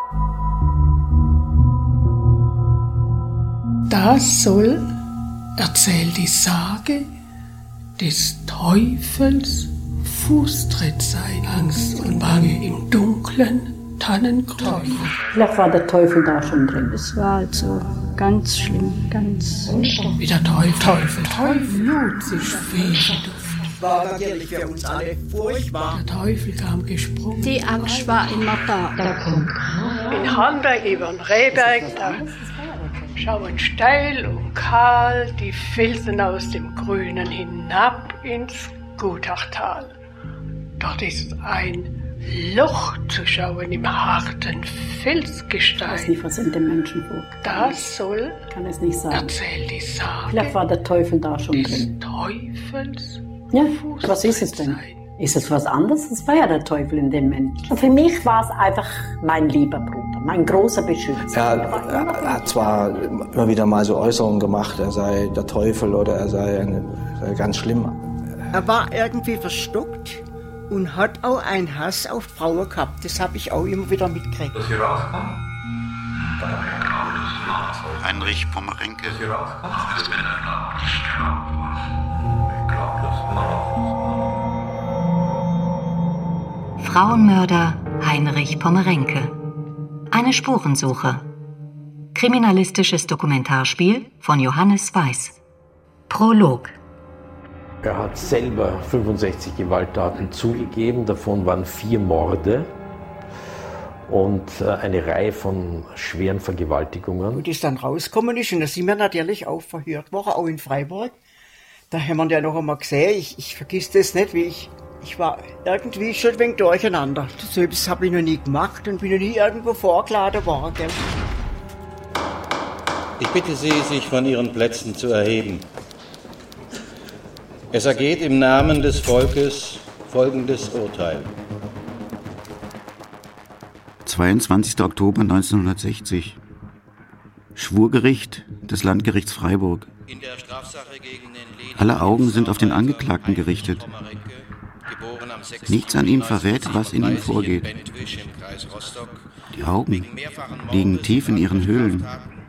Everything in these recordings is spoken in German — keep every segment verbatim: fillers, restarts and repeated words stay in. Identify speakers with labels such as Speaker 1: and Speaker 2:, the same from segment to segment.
Speaker 1: Das soll, erzählt die Sage, des Teufels Fußtritt sein. Angst und Bange im dunklen Tannengrün.
Speaker 2: Vielleicht war der Teufel da schon drin.
Speaker 3: Es war also ganz schlimm, ganz...
Speaker 1: Wie der Teufel, Teufel, Teufel, lud sich Feenduft.
Speaker 4: War natürlich für uns alle furchtbar.
Speaker 1: Der Teufel kam gesprungen.
Speaker 3: Die Angst war immer da.
Speaker 5: Da kommt
Speaker 1: in Hornberg über den Rehberg, da schauen steil und kahl die Felsen aus dem Grünen hinab ins Gutachtal. Dort ist ein Loch zu schauen im harten Felsgestein.
Speaker 2: Ich weiß nicht, was in dem Menschen vor.
Speaker 1: Das soll,
Speaker 2: kann es nicht sagen.
Speaker 1: erzählt die Sage,
Speaker 2: vielleicht war der Teufel da schon
Speaker 1: des
Speaker 2: drin.
Speaker 1: Teufels
Speaker 2: Ja, was ist es denn?
Speaker 1: sein.
Speaker 2: Ist es was anderes? Es war ja der Teufel in dem Menschen. Für mich war es einfach mein lieber Bruder, mein großer Beschützer.
Speaker 6: Er, er, er hat zwar immer wieder mal so Äußerungen gemacht, er sei der Teufel oder er sei, eine, sei ganz schlimm.
Speaker 4: Er war irgendwie verstockt und hat auch einen Hass auf Frauen gehabt. Das habe ich auch immer wieder mitgekriegt.
Speaker 7: Dass sie rauskam?
Speaker 8: Heinrich Pommerenke.
Speaker 7: Dass sie rauskam? Das Männer glauben, das ich glaube, das Männer.
Speaker 5: Frauenmörder Heinrich Pommerenke. Eine Spurensuche. Kriminalistisches Dokumentarspiel von Johannes Weiß. Prolog.
Speaker 9: Er hat selber fünfundsechzig Gewalttaten zugegeben, davon waren vier Morde und eine Reihe von schweren Vergewaltigungen.
Speaker 4: Und das dann rausgekommen ist, und da sind wir natürlich auch verhört worden, auch in Freiburg. Da haben wir ja noch einmal gesehen, ich, ich vergiss das nicht, wie ich, ich war irgendwie schon ein wenig durcheinander. So etwas habe ich noch nie gemacht und bin noch nie irgendwo vorgeladen worden. Gell?
Speaker 8: Ich bitte Sie, sich von Ihren Plätzen zu erheben. Es ergeht im Namen des Volkes folgendes Urteil.
Speaker 10: zweiundzwanzigster Oktober neunzehnhundertsechzig. Schwurgericht des Landgerichts Freiburg.
Speaker 8: In der Strafsache gegen den
Speaker 10: Alle Augen sind auf den Angeklagten gerichtet. Nichts an ihm verrät, was in ihm vorgeht. Die Augen liegen tief in ihren Höhlen.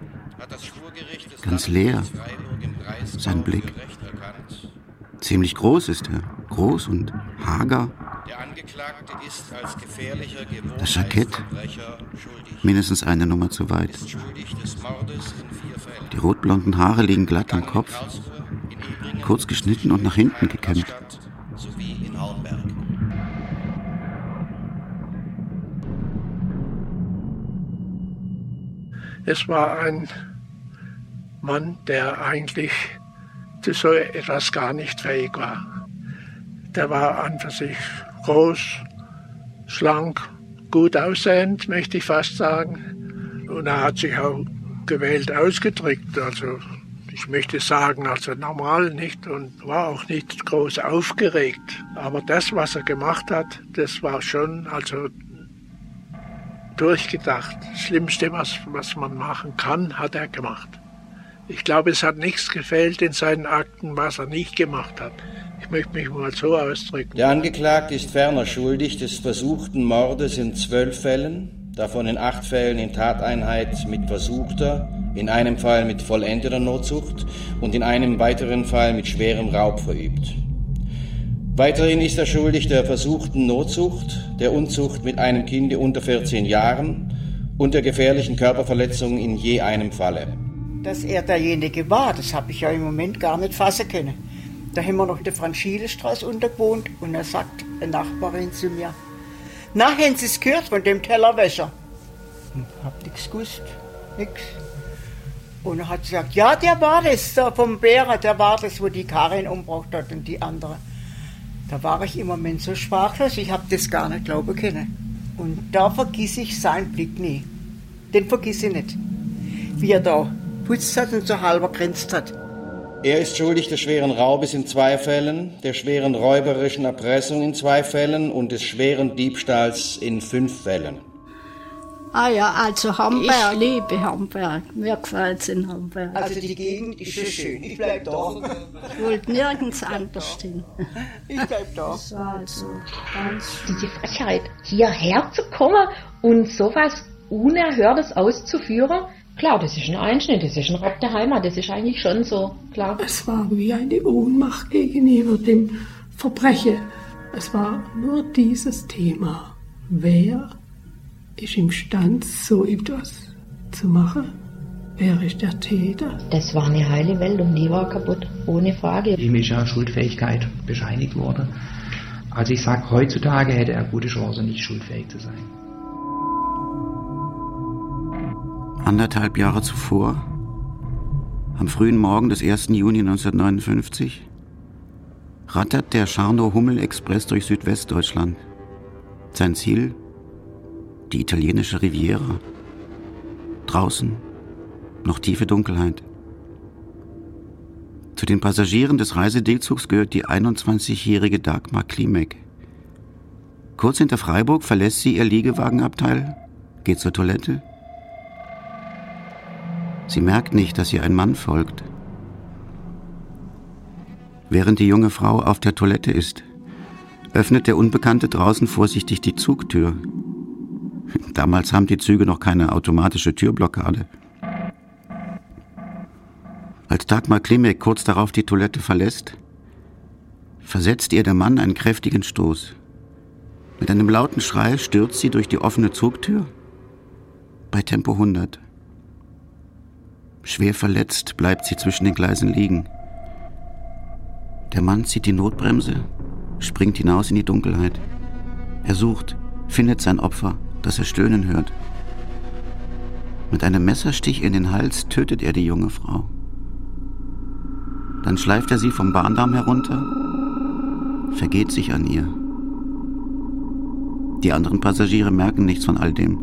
Speaker 10: Ganz leer. Sein Blick. Ziemlich groß ist er. Groß und hager. Das Jackett. Mindestens eine Nummer zu weit. Die rotblonden Haare liegen glatt am Kopf. Kurz geschnitten und nach hinten gekämmt.
Speaker 1: Es war ein Mann, der eigentlich zu so etwas gar nicht fähig war. Der war an für sich groß, schlank, gut aussehend, möchte ich fast sagen. Und er hat sich auch gewählt ausgedrückt. Also ich möchte sagen, also normal nicht, und war auch nicht groß aufgeregt. Aber das, was er gemacht hat, das war schon also durchgedacht. Das Schlimmste, was, was man machen kann, hat er gemacht. Ich glaube, es hat nichts gefehlt in seinen Akten, was er nicht gemacht hat. Ich möchte mich mal so ausdrücken.
Speaker 8: Der Angeklagte ist ferner schuldig des versuchten Mordes in zwölf Fällen, davon in acht Fällen in Tateinheit mit versuchter, in einem Fall mit vollendeter Notzucht und in einem weiteren Fall mit schwerem Raub verübt. Weiterhin ist er schuldig der versuchten Notzucht, der Unzucht mit einem Kinde unter vierzehn Jahren und der gefährlichen Körperverletzung in je einem Falle.
Speaker 4: Dass er derjenige war, das habe ich ja im Moment gar nicht fassen können. Da haben wir noch in der Franz-Schiele-Straße untergewohnt und da sagt eine Nachbarin zu mir, na, haben Sie es gehört von dem Tellerwäscher? Ich hab nichts gewusst, nix. Und er hat gesagt, ja, der war das, der vom Bärer, der war das, wo die Karin umgebracht hat und die andere. Da war ich im Moment so sprachlos, ich habe das gar nicht glauben können. Und da vergiss ich seinen Blick nie. Den vergiss ich nicht. Wie er da putzt hat und so halber grinst hat.
Speaker 8: Er ist schuldig des schweren Raubes in zwei Fällen, der schweren räuberischen Erpressung in zwei Fällen und des schweren Diebstahls in fünf Fällen.
Speaker 3: Ah ja, also Hamburg, ich liebe Hamburg. Mir gefällt es in Hamburg.
Speaker 4: Also die Gegend ist schon schön. Ich bleib da.
Speaker 3: Ich wollte nirgends anders hin.
Speaker 4: Ich bleib da.
Speaker 3: Das war also ganz
Speaker 5: Diese Frechheit, hierher zu kommen und sowas
Speaker 11: Unerhörtes auszuführen. Klar, das ist ein Einschnitt, das ist ein Raub der Heimat, das ist eigentlich schon so, klar.
Speaker 12: Es war wie eine Ohnmacht gegenüber dem Verbrechen. Es war nur dieses Thema. Wer ist imstande, so etwas zu machen? Wer ist der Täter?
Speaker 11: Das war eine heile Welt und die war kaputt, ohne Frage.
Speaker 13: Ihm ist ja Schuldfähigkeit bescheinigt worden. Also ich sage, heutzutage hätte er gute Chance, nicht schuldfähig zu sein.
Speaker 10: Anderthalb Jahre zuvor, am frühen Morgen des ersten Juni neunzehnhundertneunundfünfzig, rattert der Scharnow-Hummel-Express durch Südwestdeutschland. Sein Ziel? Die italienische Riviera. Draußen noch tiefe Dunkelheit. Zu den Passagieren des Reisesegelzugs gehört die einundzwanzigjährige Dagmar Klimek. Kurz hinter Freiburg verlässt sie ihr Liegewagenabteil, geht zur Toilette. Sie merkt nicht, dass ihr ein Mann folgt. Während die junge Frau auf der Toilette ist, öffnet der Unbekannte draußen vorsichtig die Zugtür. Damals haben die Züge noch keine automatische Türblockade. Als Dagmar Klimek kurz darauf die Toilette verlässt, versetzt ihr der Mann einen kräftigen Stoß. Mit einem lauten Schrei stürzt sie durch die offene Zugtür bei Tempo hundert. Schwer verletzt bleibt sie zwischen den Gleisen liegen. Der Mann zieht die Notbremse, springt hinaus in die Dunkelheit. Er sucht, findet sein Opfer, das er stöhnen hört. Mit einem Messerstich in den Hals tötet er die junge Frau. Dann schleift er sie vom Bahndamm herunter, vergeht sich an ihr. Die anderen Passagiere merken nichts von all dem.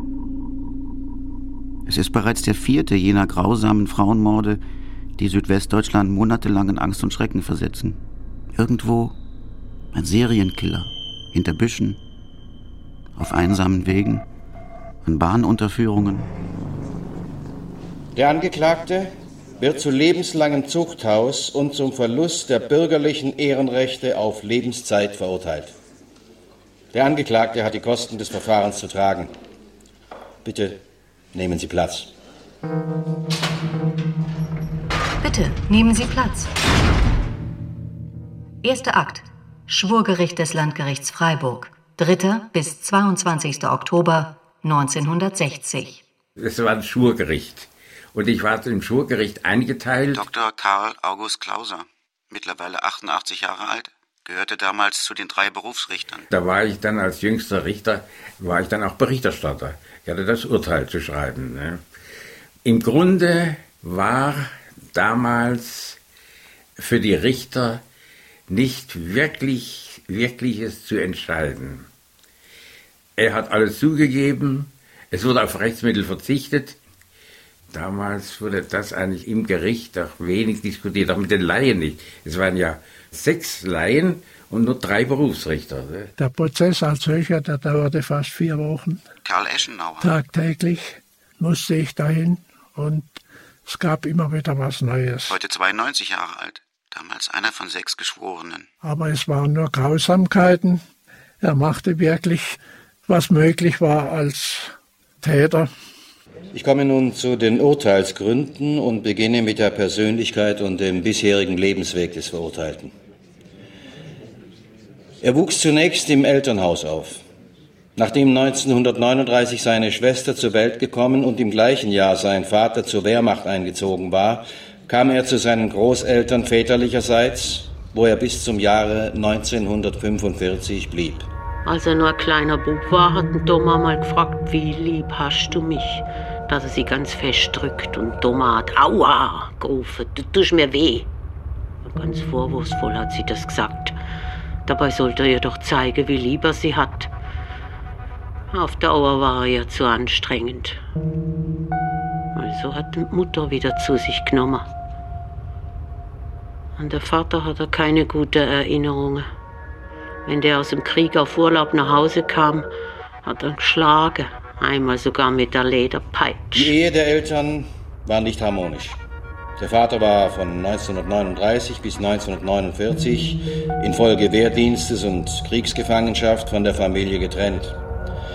Speaker 10: Es ist bereits der vierte jener grausamen Frauenmorde, die Südwestdeutschland monatelang in Angst und Schrecken versetzen. Irgendwo ein Serienkiller, hinter Büschen, auf einsamen Wegen, an Bahnunterführungen.
Speaker 8: Der Angeklagte wird zu lebenslangem Zuchthaus und zum Verlust der bürgerlichen Ehrenrechte auf Lebenszeit verurteilt. Der Angeklagte hat die Kosten des Verfahrens zu tragen. Bitte nehmen Sie Platz.
Speaker 5: Bitte nehmen Sie Platz. Erster Akt. Schwurgericht des Landgerichts Freiburg. dritter bis zweiundzwanzigster Oktober neunzehnhundertsechzig.
Speaker 14: Es war ein Schwurgericht. Und ich war im Schwurgericht eingeteilt.
Speaker 10: Doktor Karl August Klauser, mittlerweile achtundachtzig Jahre alt, gehörte damals zu den drei Berufsrichtern.
Speaker 14: Da war ich dann als jüngster Richter, war ich dann auch Berichterstatter. Ich hatte das Urteil zu schreiben. Ne? Im Grunde war damals für die Richter nicht wirklich, wirkliches zu entscheiden. Er hat alles zugegeben, es wurde auf Rechtsmittel verzichtet. Damals wurde das eigentlich im Gericht auch wenig diskutiert, auch mit den Laien nicht. Es waren ja sechs Laien und nur drei Berufsrichter. Ne?
Speaker 1: Der Prozess als solcher, der dauerte fast vier Wochen.
Speaker 10: Karl Eschenauer.
Speaker 1: Tagtäglich musste ich dahin und es gab immer wieder was Neues.
Speaker 10: Heute zweiundneunzig Jahre alt, damals einer von sechs Geschworenen.
Speaker 1: Aber es waren nur Grausamkeiten. Er machte wirklich, was möglich war als Täter.
Speaker 8: Ich komme nun zu den Urteilsgründen und beginne mit der Persönlichkeit und dem bisherigen Lebensweg des Verurteilten. Er wuchs zunächst im Elternhaus auf. Nachdem neunzehnhundertneununddreißig seine Schwester zur Welt gekommen und im gleichen Jahr sein Vater zur Wehrmacht eingezogen war, kam er zu seinen Großeltern väterlicherseits, wo er bis zum Jahre neunzehnhundertfünfundvierzig blieb.
Speaker 15: Als er nur ein kleiner Bub war, hat ein Doma mal gefragt, wie lieb hast du mich? Dass er sie ganz fest drückt und Doma hat Aua gerufen, du tust mir weh. Und ganz vorwurfsvoll hat sie das gesagt. Dabei sollte er ihr doch zeigen, wie lieb er sie hat. Auf Dauer war er ihr zu anstrengend. Also hat die Mutter wieder zu sich genommen. An der Vater hat er keine guten Erinnerungen. Wenn der aus dem Krieg auf Urlaub nach Hause kam, hat er geschlagen, einmal sogar mit der Lederpeitsche.
Speaker 8: Die Ehe der Eltern war nicht harmonisch. Der Vater war von neunzehnhundertneununddreißig bis neunzehnhundertneunundvierzig infolge Wehrdienstes und Kriegsgefangenschaft von der Familie getrennt.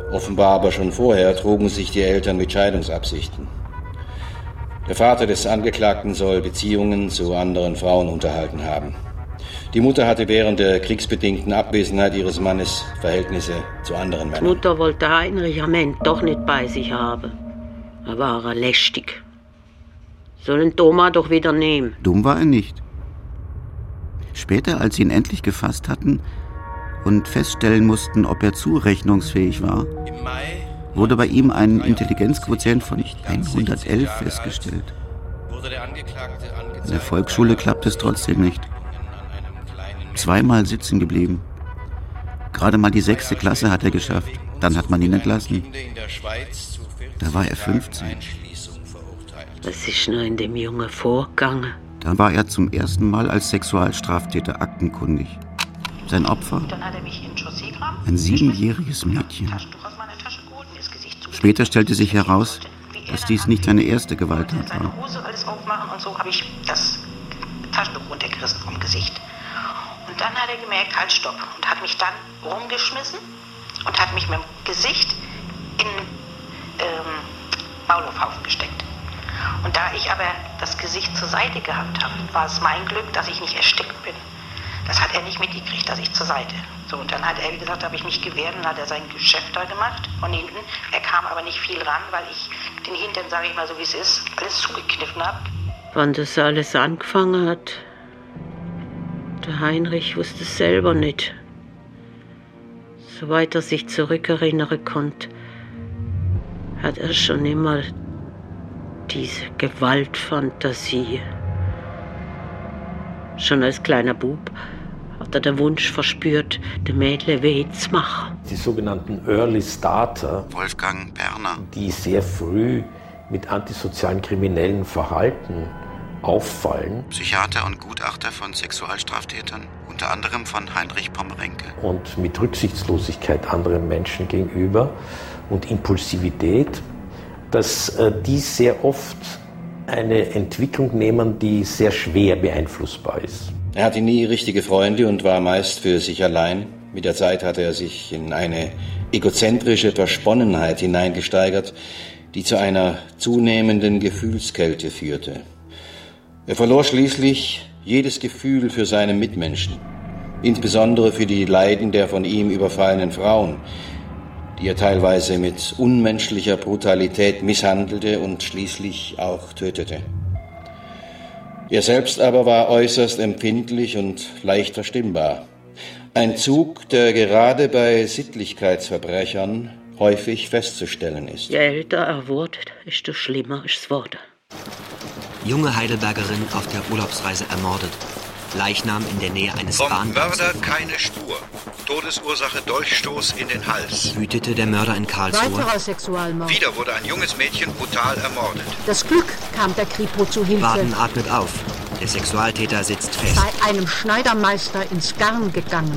Speaker 8: Offenbar aber schon vorher trugen sich die Eltern mit Scheidungsabsichten. Der Vater des Angeklagten soll Beziehungen zu anderen Frauen unterhalten haben. Die Mutter hatte während der kriegsbedingten Abwesenheit ihres Mannes Verhältnisse zu anderen Männern.
Speaker 15: Die Mutter wollte Heinrich am Ende doch nicht bei sich haben. Er war er lästig. Sollen Thomas doch wieder nehmen.
Speaker 10: Dumm war er nicht. Später, als sie ihn endlich gefasst hatten und feststellen mussten, ob er zurechnungsfähig war, wurde bei ihm ein Intelligenzquotient von hundertelf festgestellt. In der Volksschule klappte es trotzdem nicht. Zweimal sitzen geblieben. Gerade mal die sechste Klasse hat er geschafft. Dann hat man ihn entlassen. Da war er fünfzehn.
Speaker 15: Was ist noch in dem Jungen vorgegangen?
Speaker 10: Da war er zum ersten Mal als Sexualstraftäter aktenkundig. Sein Opfer? Ein siebenjähriges Mädchen. Später stellte sich heraus, dass dies nicht seine erste Gewalttat war.
Speaker 16: Alles aufmachen und so habe ich das Taschentuch runtergerissen vom Gesicht. Und dann hat er gemerkt, halt, stopp. Und hat mich dann rumgeschmissen und hat mich mit dem Gesicht in ähm, Maulwurfhaufen gesteckt. Und da ich aber das Gesicht zur Seite gehabt habe, war es mein Glück, dass ich nicht erstickt bin. Das hat er nicht mitgekriegt, dass ich zur Seite. So, und dann hat er, wie gesagt, habe ich mich gewehrt und hat er sein Geschäft da gemacht von hinten. Er kam aber nicht viel ran, weil ich den Hintern, sage ich mal so wie es ist, alles zugekniffen habe.
Speaker 15: Wann das alles angefangen hat, der Heinrich wusste es selber nicht. Soweit er sich zurückerinnern konnte, hat er schon immer diese Gewaltfantasie. Schon als kleiner Bub hat er den Wunsch verspürt, dem Mädchen weh zu machen.
Speaker 9: Die sogenannten Early Starter,
Speaker 10: Wolfgang Berner,
Speaker 9: die sehr früh mit antisozialen kriminellen Verhalten auffallen.
Speaker 10: Psychiater und Gutachter von Sexualstraftätern, unter anderem von Heinrich Pommerenke.
Speaker 9: Und mit Rücksichtslosigkeit anderen Menschen gegenüber und Impulsivität, dass äh, die sehr oft eine Entwicklung nehmen, die sehr schwer beeinflussbar ist.
Speaker 8: Er hatte nie richtige Freunde und war meist für sich allein. Mit der Zeit hatte er sich in eine egozentrische Versponnenheit hineingesteigert, die zu einer zunehmenden Gefühlskälte führte. Er verlor schließlich jedes Gefühl für seine Mitmenschen, insbesondere für die Leiden der von ihm überfallenen Frauen, die er teilweise mit unmenschlicher Brutalität misshandelte und schließlich auch tötete. Er selbst aber war äußerst empfindlich und leicht verstimmbar. Ein Zug, der gerade bei Sittlichkeitsverbrechern häufig festzustellen ist.
Speaker 15: Je älter er wurde, desto schlimmer ist es geworden.
Speaker 17: Junge Heidelbergerin auf der Urlaubsreise ermordet. Leichnam in der Nähe eines
Speaker 18: Vom
Speaker 17: Bahnhofs.
Speaker 18: Mörder keine Spur. Todesursache Dolchstoß in den Hals.
Speaker 17: Wütete der Mörder in Karlsruhe.
Speaker 19: Weiterer Sexualmord.
Speaker 18: Wieder wurde ein junges Mädchen brutal ermordet.
Speaker 19: Das Glück kam der Kripo zu Hilfe.
Speaker 17: Baden atmet auf. Der Sexualtäter sitzt fest.
Speaker 19: Bei einem Schneidermeister ins Garn gegangen.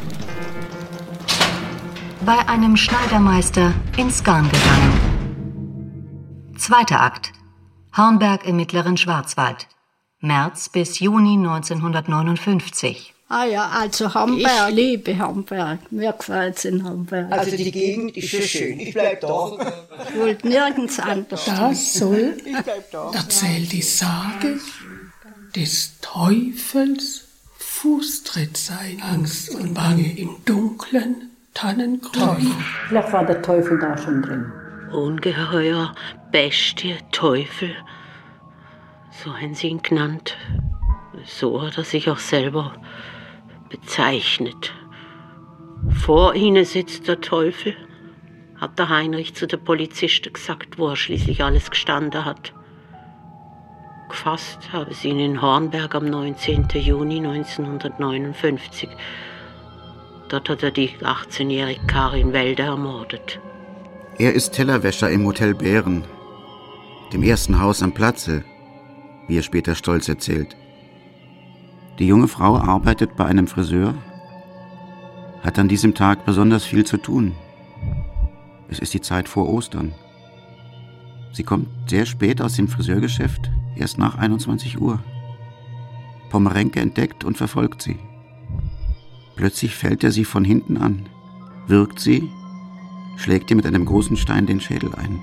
Speaker 5: Bei einem Schneidermeister ins Garn gegangen. Zweiter Akt. Hornberg im mittleren Schwarzwald. März bis Juni neunzehnhundertneunundfünfzig.
Speaker 3: Ah ja, also Hamburg, ich liebe Hamburg. Mir gefällt es in Hamburg.
Speaker 4: Also die Gegend ist so schön. Ich bleib da.
Speaker 3: Ich wollte nirgends anders.
Speaker 12: Das soll,
Speaker 4: Ich bleib da.
Speaker 12: erzählt die Sage, des Teufels Fußtritt sein. Angst und Bange im dunklen Tannengrün.
Speaker 2: Vielleicht war der Teufel da schon drin.
Speaker 15: Ungeheuer, Bestie, Teufel. So haben sie ihn genannt. So hat er sich auch selber bezeichnet. Vor ihnen sitzt der Teufel, hat der Heinrich zu den Polizisten gesagt, wo er schließlich alles gestanden hat. Gefasst habe sie ihn in Hornberg am neunzehnten Juni neunzehnhundertneunundfünfzig. Dort hat er die achtzehnjährige Karin Wälder ermordet.
Speaker 10: Er ist Tellerwäscher im Hotel Bären, dem ersten Haus am Platze, wie er später stolz erzählt. Die junge Frau arbeitet bei einem Friseur, hat an diesem Tag besonders viel zu tun. Es ist die Zeit vor Ostern. Sie kommt sehr spät aus dem Friseurgeschäft, erst nach einundzwanzig Uhr. Pommerenke entdeckt und verfolgt sie. Plötzlich fällt er sie von hinten an, wirkt sie schlägt ihr mit einem großen Stein den Schädel ein.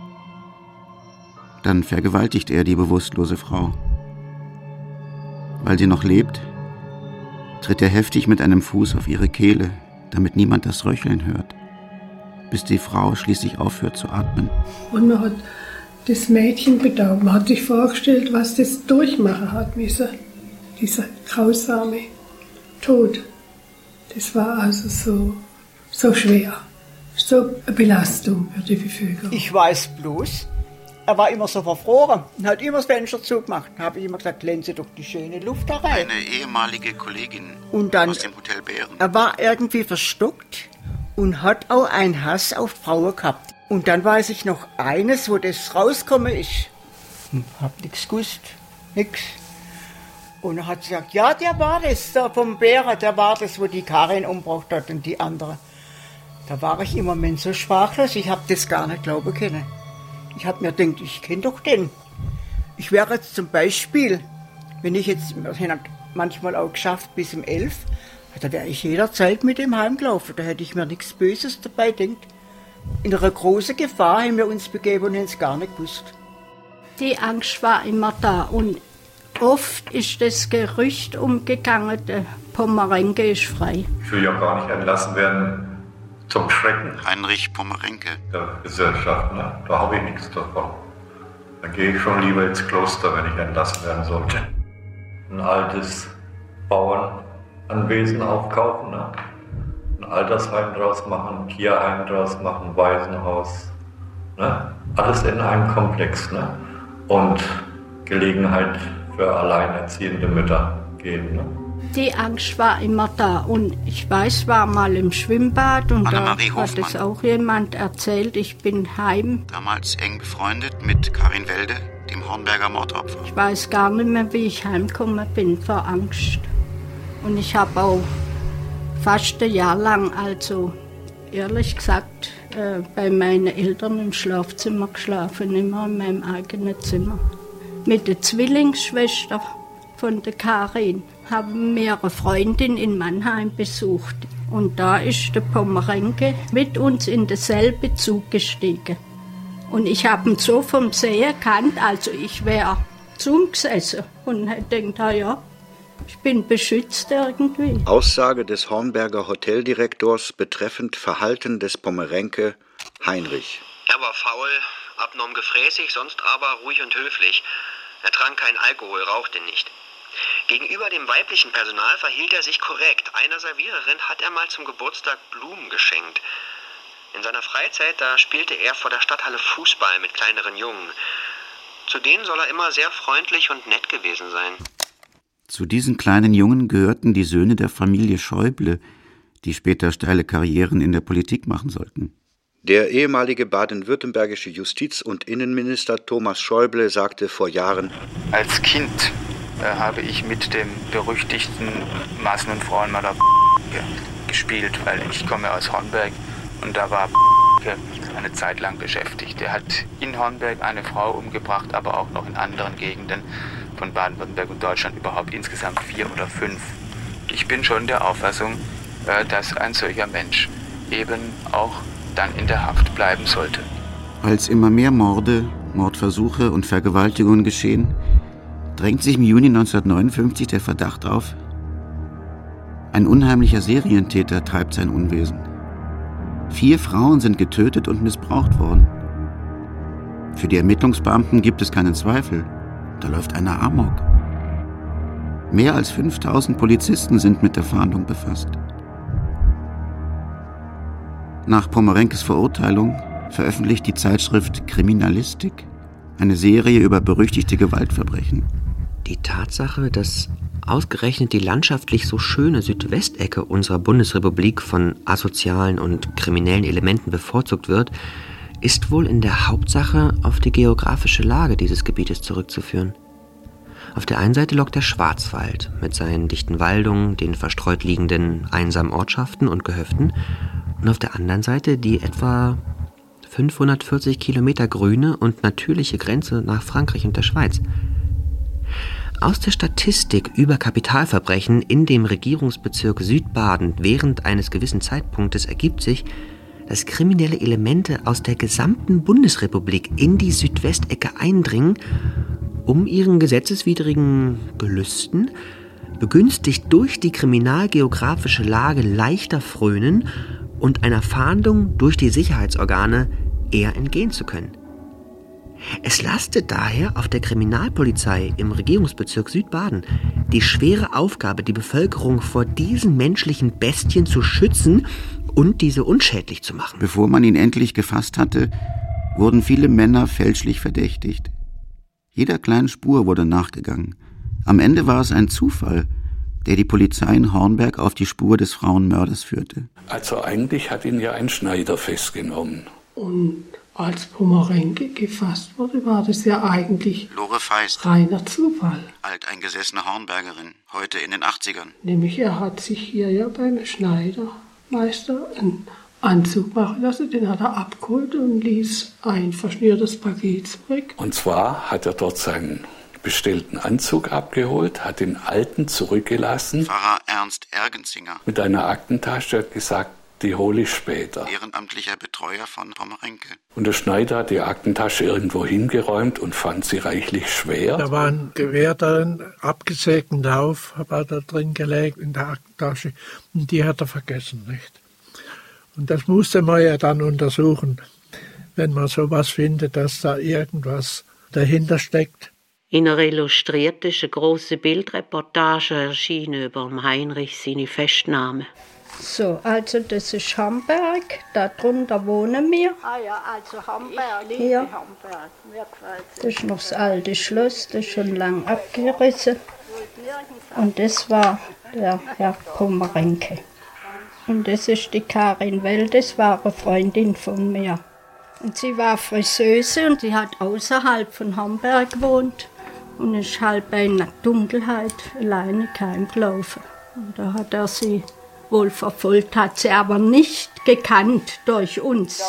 Speaker 10: Dann vergewaltigt er die bewusstlose Frau. Weil sie noch lebt, tritt er heftig mit einem Fuß auf ihre Kehle, damit niemand das Röcheln hört, bis die Frau schließlich aufhört zu atmen.
Speaker 12: Und man hat das Mädchen bedauert. Man hat sich vorgestellt, was das durchmachen hat müssen, dieser grausame Tod. Das war also so, so schwer, so eine Belastung für die Bevölkerung.
Speaker 4: Ich weiß bloß, er war immer so verfroren und hat immer das Fenster zugemacht. Da habe ich immer gesagt, lassen Sie doch die schöne Luft da rein.
Speaker 10: Eine ehemalige Kollegin
Speaker 4: und dann,
Speaker 10: aus dem Hotel Bären.
Speaker 4: Er war irgendwie verstockt und hat auch einen Hass auf Frauen gehabt. Und dann weiß ich noch eines, wo das rausgekommen ist. Hm, hab nichts gewusst, nix. Und er hat gesagt, ja, der war das, der vom Bären, der war das, wo die Karin umgebracht hat und die andere. Da war ich im Moment so sprachlos, ich habe das gar nicht glauben können. Ich habe mir gedacht, ich kenne doch den. Ich wäre jetzt zum Beispiel, wenn ich jetzt, das hat manchmal auch geschafft bis um elf, da wäre ich jederzeit mit ihm heimgelaufen, da hätte ich mir nichts Böses dabei gedacht. In einer großen Gefahr haben wir uns begeben und haben es gar nicht gewusst.
Speaker 3: Die Angst war immer da und oft ist das Gerücht umgegangen, der Pomerenke ist frei.
Speaker 18: Ich will ja gar nicht entlassen werden zum Schrecken.
Speaker 10: Heinrich Pomerenke.
Speaker 18: Der Gesellschaft, ne? Da habe ich nichts davon. Dann gehe ich schon lieber ins Kloster, wenn ich entlassen werden sollte. Ein altes Bauernanwesen aufkaufen, ne? Ein Altersheim draus machen, ein Tierheim draus machen, ein Waisenhaus. Ne? Alles in einem Komplex. Ne? Und Gelegenheit für alleinerziehende Mütter geben. Ne?
Speaker 3: Die Angst war immer da. Und ich weiß, war mal im Schwimmbad und da hat es auch jemand erzählt, ich bin heim.
Speaker 10: Damals eng befreundet mit Karin Welde, dem Hornberger Mordopfer.
Speaker 3: Ich weiß gar nicht mehr, wie ich heimgekommen bin vor Angst. Und ich habe auch fast ein Jahr lang, also ehrlich gesagt, äh, bei meinen Eltern im Schlafzimmer geschlafen, immer in meinem eigenen Zimmer. Mit der Zwillingsschwester von der Karin haben wir eine Freundin in Mannheim besucht. Und da ist der Pomerenke mit uns in denselben Zug gestiegen. Und ich habe ihn so vom See erkannt, also ich wäre zu ihm gesessen und hätte gedacht, ja, ich bin beschützt irgendwie.
Speaker 18: Aussage des Hornberger Hoteldirektors betreffend Verhalten des Pomerenke Heinrich.
Speaker 17: Er war faul, abnorm gefräßig, sonst aber ruhig und höflich. Er trank keinen Alkohol, rauchte nicht. Gegenüber dem weiblichen Personal verhielt er sich korrekt. Einer Serviererin hat er mal zum Geburtstag Blumen geschenkt. In seiner Freizeit, da spielte er vor der Stadthalle Fußball mit kleineren Jungen. Zu denen soll er immer sehr freundlich und nett gewesen sein.
Speaker 10: Zu diesen kleinen Jungen gehörten die Söhne der Familie Schäuble, die später steile Karrieren in der Politik machen sollten.
Speaker 18: Der ehemalige baden-württembergische Justiz- und Innenminister Thomas Schäuble sagte vor Jahren:
Speaker 20: Als Kind äh, habe ich mit dem berüchtigten Maßen- und Frauenmaler gespielt, weil ich komme aus Hornberg und da war eine Zeit lang beschäftigt. Er hat in Hornberg eine Frau umgebracht, aber auch noch in anderen Gegenden von Baden-Württemberg und Deutschland, überhaupt insgesamt vier oder fünf. Ich bin schon der Auffassung, äh, dass ein solcher Mensch eben auch dann in der Haft bleiben sollte.
Speaker 10: Als immer mehr Morde, Mordversuche und Vergewaltigungen geschehen, drängt sich im Juni neunzehnhundertneunundfünfzig der Verdacht auf, ein unheimlicher Serientäter treibt sein Unwesen. Vier Frauen sind getötet und missbraucht worden. Für die Ermittlungsbeamten gibt es keinen Zweifel. Da läuft einer Amok. Mehr als fünftausend Polizisten sind mit der Fahndung befasst. Nach Pomerenkes Verurteilung veröffentlicht die Zeitschrift Kriminalistik eine Serie über berüchtigte Gewaltverbrechen.
Speaker 17: Die Tatsache, dass ausgerechnet die landschaftlich so schöne Südwestecke unserer Bundesrepublik von asozialen und kriminellen Elementen bevorzugt wird, ist wohl in der Hauptsache auf die geografische Lage dieses Gebietes zurückzuführen. Auf der einen Seite lockt der Schwarzwald mit seinen dichten Waldungen, den verstreut liegenden einsamen Ortschaften und Gehöften, und auf der anderen Seite die etwa fünfhundertvierzig Kilometer grüne und natürliche Grenze nach Frankreich und der Schweiz. Aus der Statistik über Kapitalverbrechen in dem Regierungsbezirk Südbaden während eines gewissen Zeitpunktes ergibt sich, dass kriminelle Elemente aus der gesamten Bundesrepublik in die Südwestecke eindringen, um ihren gesetzeswidrigen Gelüsten, begünstigt durch die kriminalgeografische Lage, leichter frönen und einer Fahndung durch die Sicherheitsorgane eher entgehen zu können. Es lastet daher auf der Kriminalpolizei im Regierungsbezirk Südbaden die schwere Aufgabe, die Bevölkerung vor diesen menschlichen Bestien zu schützen und diese unschädlich zu machen.
Speaker 10: Bevor man ihn endlich gefasst hatte, wurden viele Männer fälschlich verdächtigt. Jeder kleinen Spur wurde nachgegangen. Am Ende war es ein Zufall, der die Polizei in Hornberg auf die Spur des Frauenmörders führte.
Speaker 21: Also eigentlich hat ihn ja ein Schneider festgenommen.
Speaker 12: Und als Pomerenke gefasst wurde, war das ja eigentlich
Speaker 10: Lore Feist,
Speaker 12: reiner Zufall.
Speaker 10: alteingesessene Hornbergerin, heute in den achtzigern.
Speaker 12: Nämlich er hat sich hier ja beim Schneidermeister einen Anzug machen lassen, den hat er abgeholt und ließ ein verschnürtes Paket zurück.
Speaker 21: Und zwar hat er dort seinen bestellten Anzug abgeholt, hat den alten zurückgelassen.
Speaker 10: Pfarrer Ernst Ergenzinger.
Speaker 21: Mit einer Aktentasche hat gesagt, die hole ich später.
Speaker 10: Ehrenamtlicher Betreuer von Pomerenke.
Speaker 21: Und der Schneider hat die Aktentasche irgendwo hingeräumt und fand sie reichlich schwer.
Speaker 1: Da war ein Gewehr drin, abgesägten Lauf, war da drin gelegt in der Aktentasche. Und die hat er vergessen, nicht? Und das musste man ja dann untersuchen, wenn man sowas findet, dass da irgendwas dahinter steckt.
Speaker 15: In einer Illustrierten große Bildreportage erschienen über Heinrich seine Festnahme.
Speaker 3: So, also das ist Hamburg, da drunter wohnen wir.
Speaker 2: Ah ja, also Hamburg,
Speaker 3: Hier.
Speaker 2: Hamburg, mir gefällt's.
Speaker 3: Das ist noch das alte Schloss, das ist schon lang abgerissen. Und das war der Herr Pomerenke. Und das ist die Karin Well, das war eine Freundin von mir. Und sie war Friseuse und sie hat außerhalb von Hamburg gewohnt und ist halt bei einer Dunkelheit alleine heimgelaufen. Und da hat er sie wohl verfolgt, hat sie aber nicht gekannt durch uns.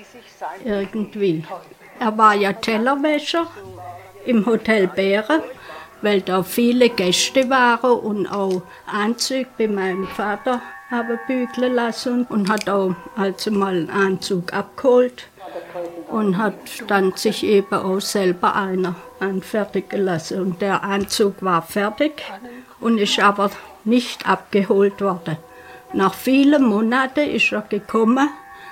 Speaker 3: Irgendwie. Er war ja Tellerwäscher im Hotel Bären, weil da viele Gäste waren und auch Anzüge bei meinem Vater haben bügeln lassen und hat auch also mal einen Anzug abgeholt und hat dann sich eben auch selber einer anfertigen lassen. Und der Anzug war fertig und ist aber nicht abgeholt worden. Nach vielen Monaten ist er gekommen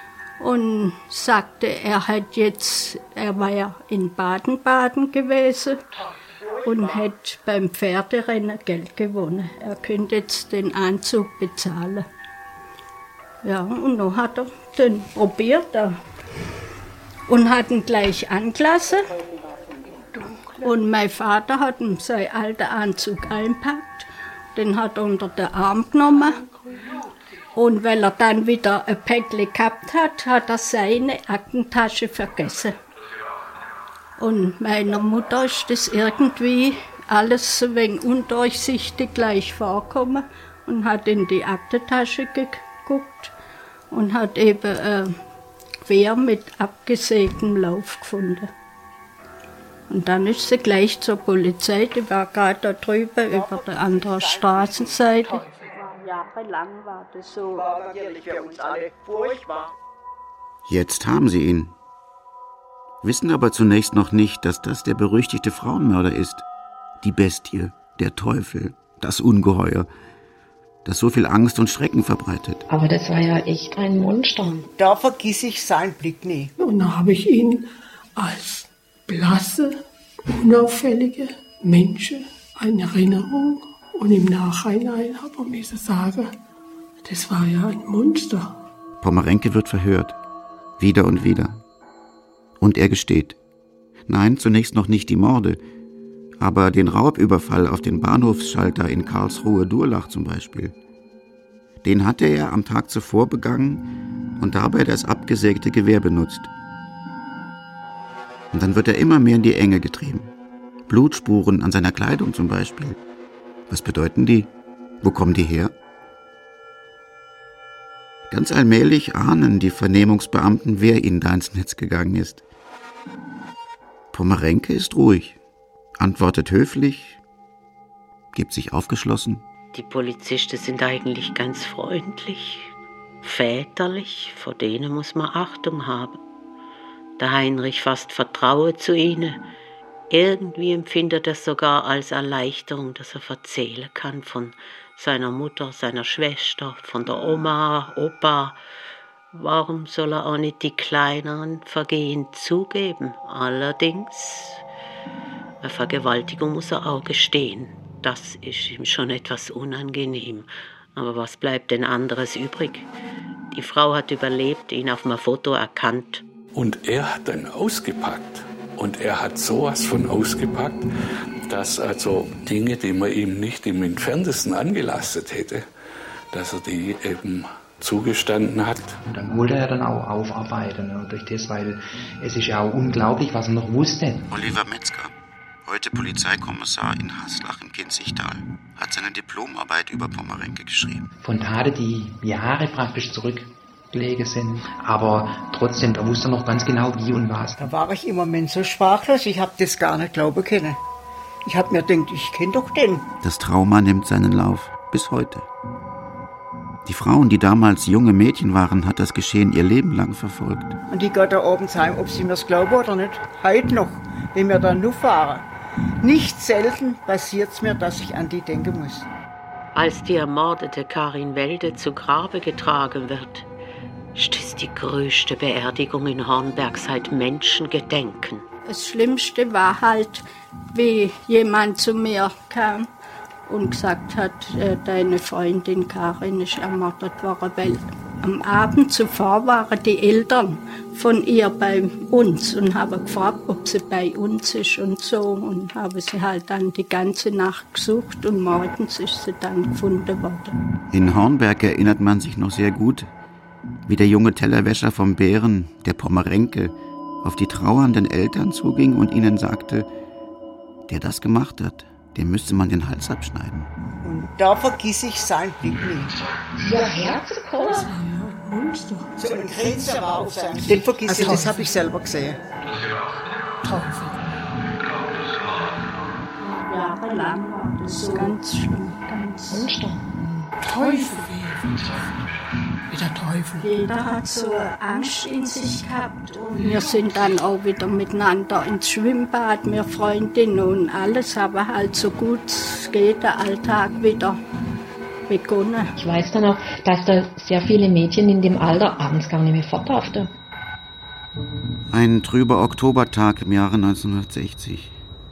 Speaker 3: und sagte, er hätte jetzt, er war ja in Baden-Baden gewesen und hätte beim Pferderennen Geld gewonnen. Er könnte jetzt den Anzug bezahlen. Ja, und dann hat er den probiert und hat ihn gleich angelassen. Und mein Vater hat ihm seinen alten Anzug einpackt, den hat er unter den Arm genommen. Und weil er dann wieder ein Päckchen gehabt hat, hat er seine Aktentasche vergessen. Und meiner Mutter ist das irgendwie alles ein wenig undurchsichtig gleich vorgekommen und hat in die Aktentasche geguckt und hat eben ein Gewehr mit abgesägtem Lauf gefunden. Und dann ist sie gleich zur Polizei, die war gerade da drüben über der anderen Straßenseite. Jahrelang war das so.
Speaker 4: War natürlich für uns alle furchtbar.
Speaker 10: Jetzt haben sie ihn. Wissen aber zunächst noch nicht, dass das der berüchtigte Frauenmörder ist. Die Bestie, der Teufel, das Ungeheuer, das so viel Angst und Schrecken verbreitet.
Speaker 11: Aber das war ja echt ein Monster.
Speaker 4: Da vergiss ich seinen Blick nie.
Speaker 12: Und da habe ich ihn als blasse, unauffällige Menschen eine Erinnerung. Und im Nachhinein hat man müssen sagen, das war ja ein Monster.
Speaker 10: Pomerenke wird verhört. Wieder und wieder. Und er gesteht. Nein, zunächst noch nicht die Morde, aber den Raubüberfall auf den Bahnhofsschalter in Karlsruhe-Durlach zum Beispiel. Den hatte er am Tag zuvor begangen und dabei das abgesägte Gewehr benutzt. Und dann wird er immer mehr in die Enge getrieben. Blutspuren an seiner Kleidung zum Beispiel. Was bedeuten die? Wo kommen die her? Ganz allmählich ahnen die Vernehmungsbeamten, wer ihnen da ins Netz gegangen ist. Pomerenke ist ruhig, antwortet höflich, gibt sich aufgeschlossen.
Speaker 15: Die Polizisten sind eigentlich ganz freundlich. Väterlich, vor denen muss man Achtung haben. Der Heinrich fasst Vertrauen zu ihnen. Irgendwie empfindet er es sogar als Erleichterung, dass er erzählen kann von seiner Mutter, seiner Schwester, von der Oma, Opa. Warum soll er auch nicht die kleineren Vergehen zugeben? Allerdings, eine Vergewaltigung muss er auch gestehen. Das ist ihm schon etwas unangenehm. Aber was bleibt denn anderes übrig? Die Frau hat überlebt, ihn auf einem Foto erkannt.
Speaker 21: Und er hat dann ausgepackt. Und er hat sowas von ausgepackt, dass also Dinge, die man ihm nicht im Entferntesten angelastet hätte, dass er die eben zugestanden hat.
Speaker 13: Und dann wollte er dann auch aufarbeiten, ne, durch das, weil es ist ja auch unglaublich, was er noch wusste.
Speaker 10: Oliver Metzger, heute Polizeikommissar in Haslach im Kinzigtal, hat seine Diplomarbeit über Pommerenke geschrieben.
Speaker 13: Von Taten, die Jahre praktisch zurückgelegen sind, aber trotzdem, da wusste er noch ganz genau wie und was.
Speaker 4: Da war ich im Moment so sprachlos, ich habe das gar nicht glauben können. Ich habe mir gedacht, ich kenne doch den.
Speaker 10: Das Trauma nimmt seinen Lauf bis heute. Die Frauen, die damals junge Mädchen waren, hat das Geschehen ihr Leben lang verfolgt.
Speaker 4: Und die geht da abends heim, ob sie mir's glauben oder nicht. Heute noch, wenn wir da nur fahren. Nicht selten passiert es mir, dass ich an die denken muss.
Speaker 15: Als die ermordete Karin Welde zu Grabe getragen wird, ist das die größte Beerdigung in Hornberg seit Menschengedenken.
Speaker 3: Das Schlimmste war halt, wie jemand zu mir kam und gesagt hat, äh, deine Freundin Karin ist ermordet worden, weil am Abend zuvor waren die Eltern von ihr bei uns und haben gefragt, ob sie bei uns ist und so, und haben sie halt dann die ganze Nacht gesucht und morgens ist sie dann gefunden worden.
Speaker 10: In Hornberg erinnert man sich noch sehr gut, wie der junge Tellerwäscher vom Bären, der Pommerenke, auf die trauernden Eltern zuging und ihnen sagte, der das gemacht hat, dem müsste man den Hals abschneiden.
Speaker 4: Und da vergiss ich sein Blick nicht.
Speaker 11: Ja, herzgroß.
Speaker 4: So ein Grinser war auf seinem Den vergiss ich, das habe ich selber gesehen.
Speaker 12: Teufel.
Speaker 3: Jahrelang war das so ganz schlimm, ganz
Speaker 11: Monster.
Speaker 12: Teufel. Wie der Teufel.
Speaker 3: Jeder hat so Angst in sich gehabt. Und wir sind dann auch wieder miteinander ins Schwimmbad, wir Freundinnen und alles, aber halt so gut es geht, der Alltag wieder begonnen.
Speaker 11: Ich weiß dann auch, dass da sehr viele Mädchen in dem Alter abends gar nicht mehr fort durften.
Speaker 10: Ein trüber Oktobertag im Jahre neunzehnhundertsechzig.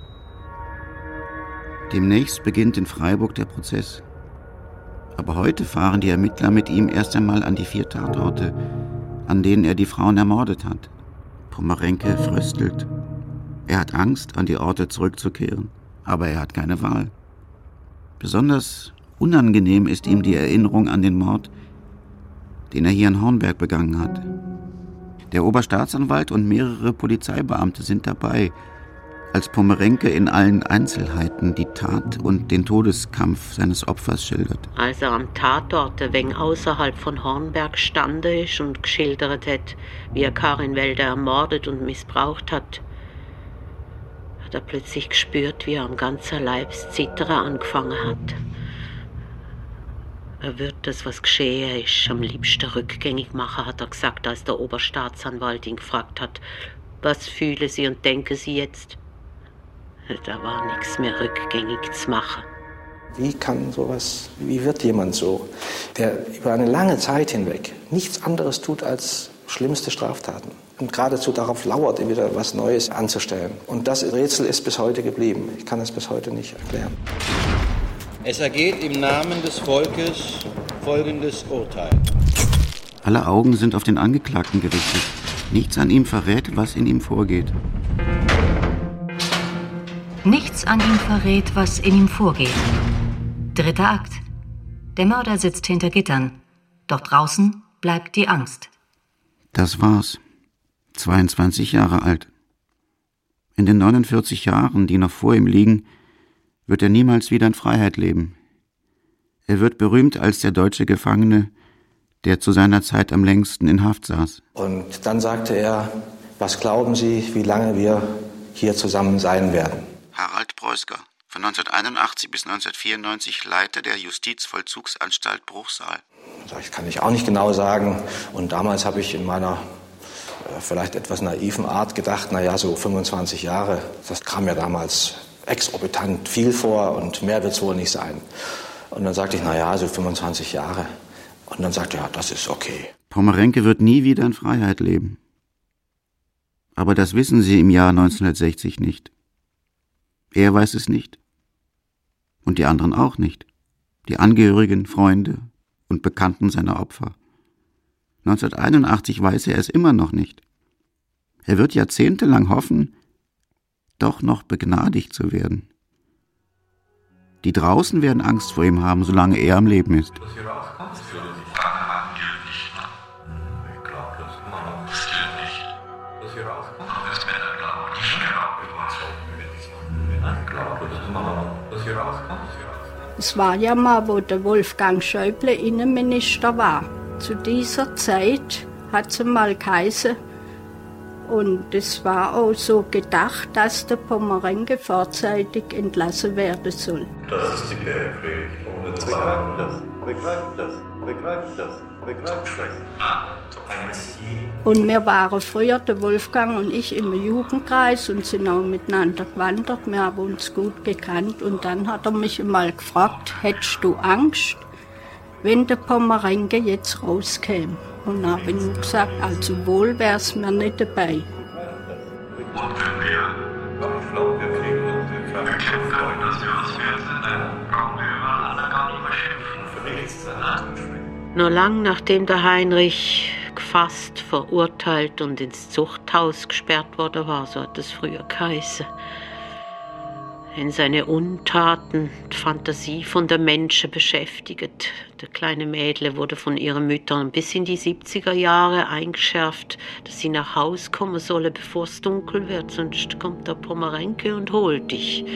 Speaker 10: Demnächst beginnt in Freiburg der Prozess. Aber heute fahren die Ermittler mit ihm erst einmal an die vier Tatorte, an denen er die Frauen ermordet hat. Pommerenke fröstelt. Er hat Angst, an die Orte zurückzukehren, aber er hat keine Wahl. Besonders unangenehm ist ihm die Erinnerung an den Mord, den er hier in Hornberg begangen hat. Der Oberstaatsanwalt und mehrere Polizeibeamte sind dabei, als Pommerenke in allen Einzelheiten die Tat und den Todeskampf seines Opfers schildert.
Speaker 15: Als er am Tatort ein wenig außerhalb von Hornberg stande ist und geschildert hat, wie er Karin Welde ermordet und missbraucht hat, hat er plötzlich gespürt, wie er am ganzen Leib zu zittern angefangen hat. Er wird das, was geschehen ist, am liebsten rückgängig machen, hat er gesagt, als der Oberstaatsanwalt ihn gefragt hat, was fühlen Sie und denken Sie jetzt? Da war nichts mehr rückgängig zu machen.
Speaker 6: Wie kann sowas, wie wird jemand so, der über eine lange Zeit hinweg nichts anderes tut als schlimmste Straftaten und geradezu darauf lauert, wieder was Neues anzustellen. Und das Rätsel ist bis heute geblieben. Ich kann es bis heute nicht erklären.
Speaker 8: Es ergeht im Namen des Volkes folgendes Urteil.
Speaker 10: Alle Augen sind auf den Angeklagten gerichtet. Nichts an ihm verrät, was in ihm vorgeht.
Speaker 5: Nichts an ihm verrät, was in ihm vorgeht. Dritter Akt. Der Mörder sitzt hinter Gittern. Doch draußen bleibt die Angst.
Speaker 10: Das war's. zweiundzwanzig Jahre alt. In den neunundvierzig Jahren, die noch vor ihm liegen, wird er niemals wieder in Freiheit leben. Er wird berühmt als der deutsche Gefangene, der zu seiner Zeit am längsten in Haft saß.
Speaker 6: Und dann sagte er, was glauben Sie, wie lange wir hier zusammen sein werden?
Speaker 10: Harald Preusker, Von neunzehnhunderteinundachtzig bis neunzehnhundertvierundneunzig Leiter der Justizvollzugsanstalt Bruchsal.
Speaker 6: Das kann ich auch nicht genau sagen. Und damals habe ich in meiner äh, vielleicht etwas naiven Art gedacht, naja, so fünfundzwanzig Jahre, das kam mir damals exorbitant viel vor und mehr wird es wohl nicht sein. Und dann sagte ich, naja, so fünfundzwanzig Jahre. Und dann sagte er, ja, das ist okay.
Speaker 10: Pommerenke wird nie wieder in Freiheit leben. Aber das wissen Sie im Jahr neunzehnhundertsechzig nicht. Er weiß es nicht. Und die anderen auch nicht. Die Angehörigen, Freunde und Bekannten seiner Opfer. neunzehnhunderteinundachtzig weiß er es immer noch nicht. Er wird jahrzehntelang hoffen, doch noch begnadigt zu werden. Die draußen werden Angst vor ihm haben, solange er am Leben ist.
Speaker 3: Es war ja mal, wo der Wolfgang Schäuble Innenminister war. Zu dieser Zeit hat es mal geheißen, und es war auch so gedacht, dass der Pommerenke vorzeitig entlassen werden soll.
Speaker 18: Das ist die Bergpredigt. Ohne Zweifel. Das, begreift das, begreift das, begreift das.
Speaker 3: Und wir waren früher, der Wolfgang und ich, im Jugendkreis und sind auch miteinander gewandert. Wir haben uns gut gekannt. Und dann hat er mich einmal gefragt, hättest du Angst, wenn der Pommerenke jetzt rauskäme? Und dann habe ich ihm gesagt, also wohl wäre es mir nicht dabei.
Speaker 18: Und wenn wir, ich glaube, wir kriegen uns den Verkehr können, dass wir was wert sind, dann brauchen wir über alle gar nicht mehr schimpfen. Für nichts danach.
Speaker 15: Nur lang nachdem der Heinrich gefasst, verurteilt und ins Zuchthaus gesperrt worden war, so hat es früher geheißen. In seine Untaten die Fantasie von der Menschen beschäftigt. Der kleine Mädle wurde von ihren Müttern bis in die siebziger Jahre eingeschärft, dass sie nach Haus kommen solle, bevor es dunkel wird, sonst kommt der Pommerenke und holt dich.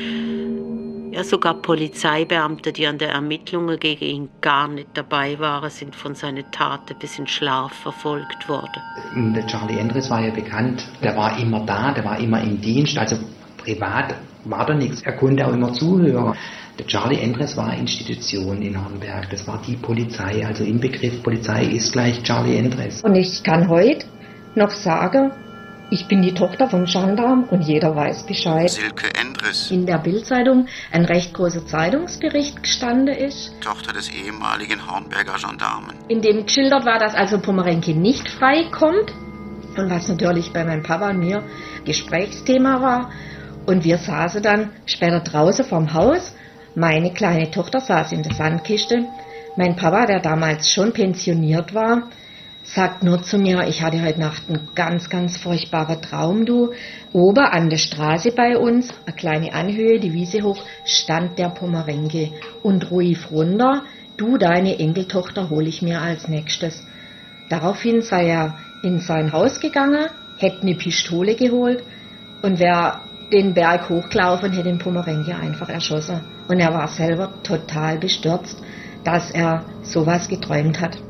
Speaker 15: Ja, sogar Polizeibeamte, die an den Ermittlungen gegen ihn gar nicht dabei waren, sind von seinen Taten bis in Schlaf verfolgt worden.
Speaker 13: Der Charlie Endres war ja bekannt, der war immer da, der war immer im Dienst, also privat war da nichts. Er konnte auch immer zuhören. Der Charlie Endres war Institution in Hornberg, das war die Polizei, also im Begriff Polizei ist gleich Charlie Endres.
Speaker 11: Und ich kann heute noch sagen, ich bin die Tochter vom Gendarm und jeder weiß Bescheid.
Speaker 10: Silke Endres.
Speaker 11: In der Bild-Zeitung ein recht großer Zeitungsbericht gestanden ist.
Speaker 10: Tochter des ehemaligen Hornberger Gendarmen.
Speaker 11: In dem geschildert war, dass also Pommerenke nicht freikommt. Und was natürlich bei meinem Papa und mir Gesprächsthema war. Und wir saßen dann später draußen vorm Haus. Meine kleine Tochter saß in der Sandkiste. Mein Papa, der damals schon pensioniert war, sagt nur zu mir, ich hatte heute Nacht einen ganz, ganz furchtbaren Traum, du. Oben an der Straße bei uns, eine kleine Anhöhe, die Wiese hoch, stand der Pommerenke und rief runter, du, deine Enkeltochter hole ich mir als nächstes. Daraufhin sei er in sein Haus gegangen, hätte eine Pistole geholt und wäre den Berg hochgelaufen, hätte den Pommerenke einfach erschossen. Und er war selber total bestürzt, dass er sowas geträumt hat.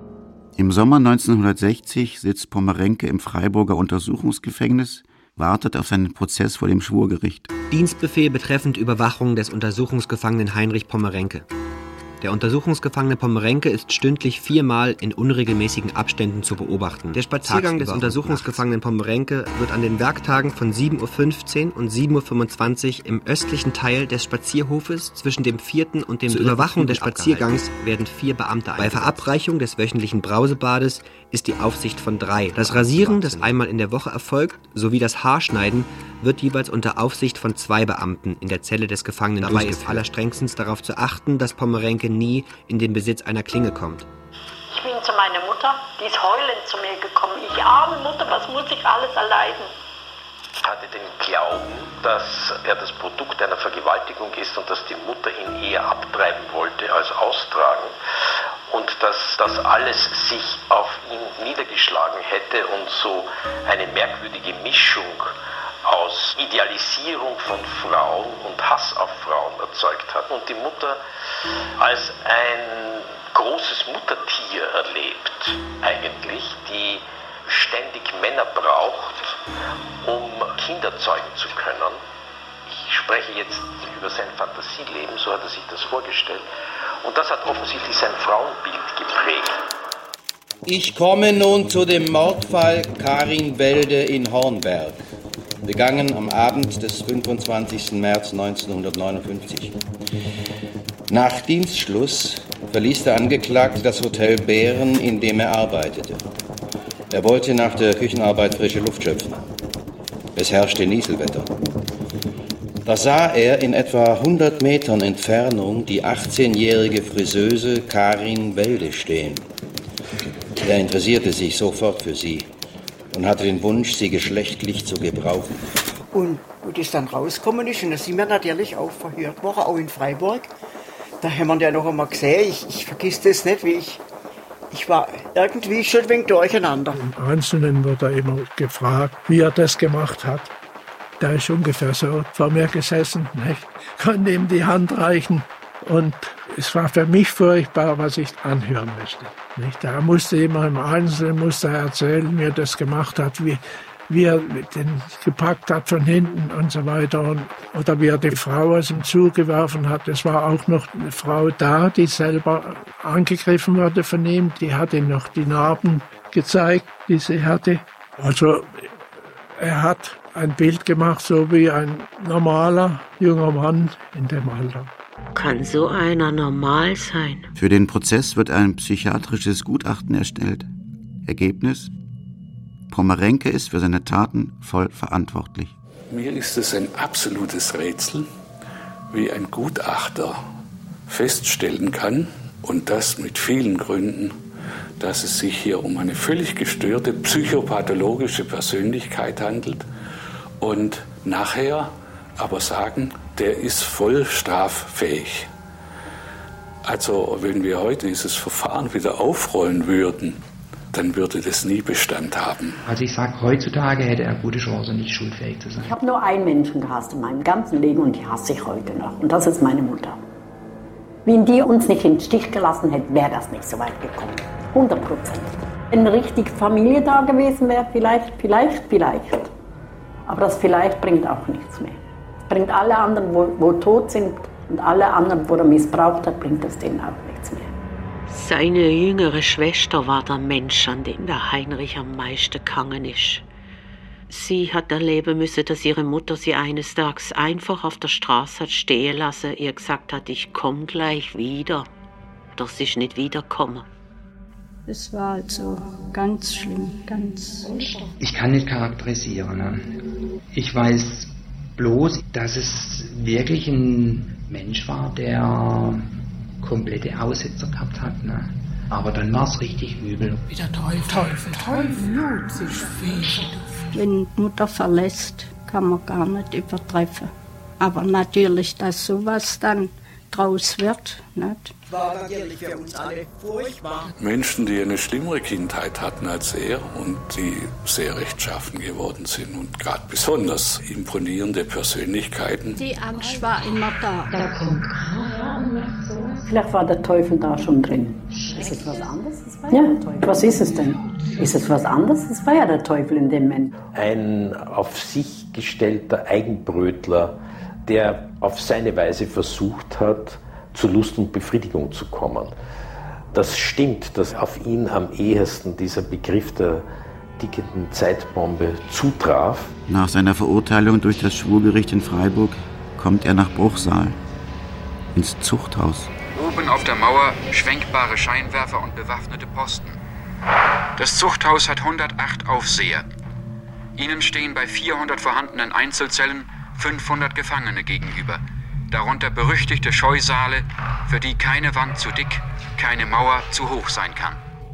Speaker 10: Im Sommer neunzehnhundertsechzig sitzt Pommerenke im Freiburger Untersuchungsgefängnis, wartet auf seinen Prozess vor dem Schwurgericht.
Speaker 17: Dienstbefehl betreffend Überwachung des Untersuchungsgefangenen Heinrich Pommerenke. Der Untersuchungsgefangene Pommerenke ist stündlich viermal in unregelmäßigen Abständen zu beobachten. Der Spaziergang des Untersuchungsgefangenen Pommerenke wird an den Werktagen von sieben Uhr fünfzehn und sieben Uhr fünfundzwanzig im östlichen Teil des Spazierhofes zwischen dem vierten und dem Zur Überwachung des Spaziergangs werden vier Beamte eingesetzt. Bei Verabreichung des wöchentlichen Brausebades ist die Aufsicht von drei. Das Rasieren, das einmal in der Woche erfolgt, sowie das Haarschneiden wird jeweils unter Aufsicht von zwei Beamten in der Zelle des Gefangenen durchgeführt. Dabei ist allerstrengstens darauf zu achten, dass Pommerenke nie in den Besitz einer Klinge kommt.
Speaker 2: Ich bin zu meiner Mutter, die ist heulend zu mir gekommen. Ich arme Mutter, was muss ich alles erleiden?
Speaker 7: Ich hatte den Glauben, dass er das Produkt einer Vergewaltigung ist und dass die Mutter ihn eher abtreiben wollte als austragen. Und dass das alles sich auf ihn niedergeschlagen hätte und so eine merkwürdige Mischung aus Idealisierung von Frauen und Hass auf Frauen erzeugt hat. Und die Mutter als ein großes Muttertier erlebt, eigentlich, die ständig Männer braucht, um Kinder zeugen zu können. Ich spreche jetzt über sein Fantasieleben, so hat er sich das vorgestellt. Und das hat offensichtlich sein Frauenbild geprägt.
Speaker 8: Ich komme nun zu dem Mordfall Karin Welde in Hornberg, begangen am Abend des fünfundzwanzigsten März neunzehnhundertneunundfünfzig. Nach Dienstschluss verließ der Angeklagte das Hotel Bären, in dem er arbeitete. Er wollte nach der Küchenarbeit frische Luft schöpfen. Es herrschte Nieselwetter. Da sah er in etwa hundert Metern Entfernung die achtzehnjährige Friseuse Karin Welde stehen. Er interessierte sich sofort für sie und hatte den Wunsch, sie geschlechtlich zu gebrauchen.
Speaker 4: Und wo das dann rausgekommen ist, und da sind wir natürlich auch verhört worden, auch in Freiburg. Da haben wir ja noch einmal gesehen, ich, ich vergiss das nicht, wie ich, ich war irgendwie schon ein wenig durcheinander.
Speaker 1: Im Einzelnen wurde er immer gefragt, wie er das gemacht hat. Der ist ungefähr so vor mir gesessen, nicht? Konnte ihm die Hand reichen und es war für mich furchtbar, was ich anhören musste. Nicht? Er musste immer im Einzelnen musste er erzählen, wie er das gemacht hat, wie, wie er den gepackt hat von hinten und so weiter. Und, oder wie er die Frau aus dem Zug geworfen hat. Es war auch noch eine Frau da, die selber angegriffen wurde von ihm. Die hat ihm noch die Narben gezeigt, die sie hatte. Also er hat ein Bild gemacht, so wie ein normaler junger Mann in dem Alter.
Speaker 15: Kann so einer normal sein?
Speaker 10: Für den Prozess wird ein psychiatrisches Gutachten erstellt. Ergebnis: Pomerenke ist für seine Taten voll verantwortlich.
Speaker 21: Mir ist es ein absolutes Rätsel, wie ein Gutachter feststellen kann, und das mit vielen Gründen, dass es sich hier um eine völlig gestörte psychopathologische Persönlichkeit handelt und nachher aber sagen, der ist voll straffähig. Also wenn wir heute dieses Verfahren wieder aufrollen würden, dann würde das nie Bestand haben.
Speaker 13: Also ich sage, heutzutage hätte er gute Chancen, nicht schuldfähig zu sein.
Speaker 2: Ich habe nur einen Menschen gehasst in meinem ganzen Leben und die hasse ich heute noch. Und das ist meine Mutter. Wenn die uns nicht im Stich gelassen hätte, wäre das nicht so weit gekommen. hundert Prozent. Wenn eine richtige Familie da gewesen wäre, vielleicht, vielleicht, vielleicht. Aber das vielleicht bringt auch nichts mehr. Es bringt alle anderen, wo, wo tot sind, und alle anderen, wo er missbraucht hat, bringt das denen auch nichts mehr.
Speaker 15: Seine jüngere Schwester war der Mensch, an den der Heinrich am meisten gehangen ist. Sie hat erleben müssen, dass ihre Mutter sie eines Tages einfach auf der Straße hat stehen lassen, ihr gesagt hat, ich komme gleich wieder. Doch sie ist nicht wiedergekommen.
Speaker 3: Es war also ganz schlimm, ganz...
Speaker 13: Ich kann nicht charakterisieren. Ne? Ich weiß bloß, dass es wirklich ein Mensch war, der komplette Aussetzer gehabt hat. Ne? Aber dann war es richtig übel.
Speaker 12: Wie der Teufel, Teufel, Teufel, sich
Speaker 3: Wenn die Mutter verlässt, kann man gar nicht übertreffen. Aber natürlich, dass sowas dann draus wird, nicht?
Speaker 4: War natürlich für uns alle furchtbar.
Speaker 21: Menschen, die eine schlimmere Kindheit hatten als er und die sehr rechtschaffen geworden sind und gerade besonders imponierende Persönlichkeiten.
Speaker 3: Die Angst war immer da.
Speaker 15: Da kommt
Speaker 2: Vielleicht war der Teufel da schon drin. Ist es was anderes? Ja, was ist es denn? Ist es was anderes? Es war ja der Teufel in dem Moment.
Speaker 9: Ein auf sich gestellter Eigenbrötler, der auf seine Weise versucht hat, zu Lust und Befriedigung zu kommen. Das stimmt, dass auf ihn am ehesten dieser Begriff der tickenden Zeitbombe zutraf.
Speaker 10: Nach seiner Verurteilung durch das Schwurgericht in Freiburg kommt er nach Bruchsal, ins Zuchthaus.
Speaker 20: Oben auf der Mauer schwenkbare Scheinwerfer und bewaffnete Posten. Das Zuchthaus hat hundertacht Aufseher. Ihnen stehen bei vierhundert vorhandenen Einzelzellen fünfhundert Gefangene gegenüber. Darunter berüchtigte Scheusale, für die keine Wand zu dick, keine Mauer zu hoch sein kann.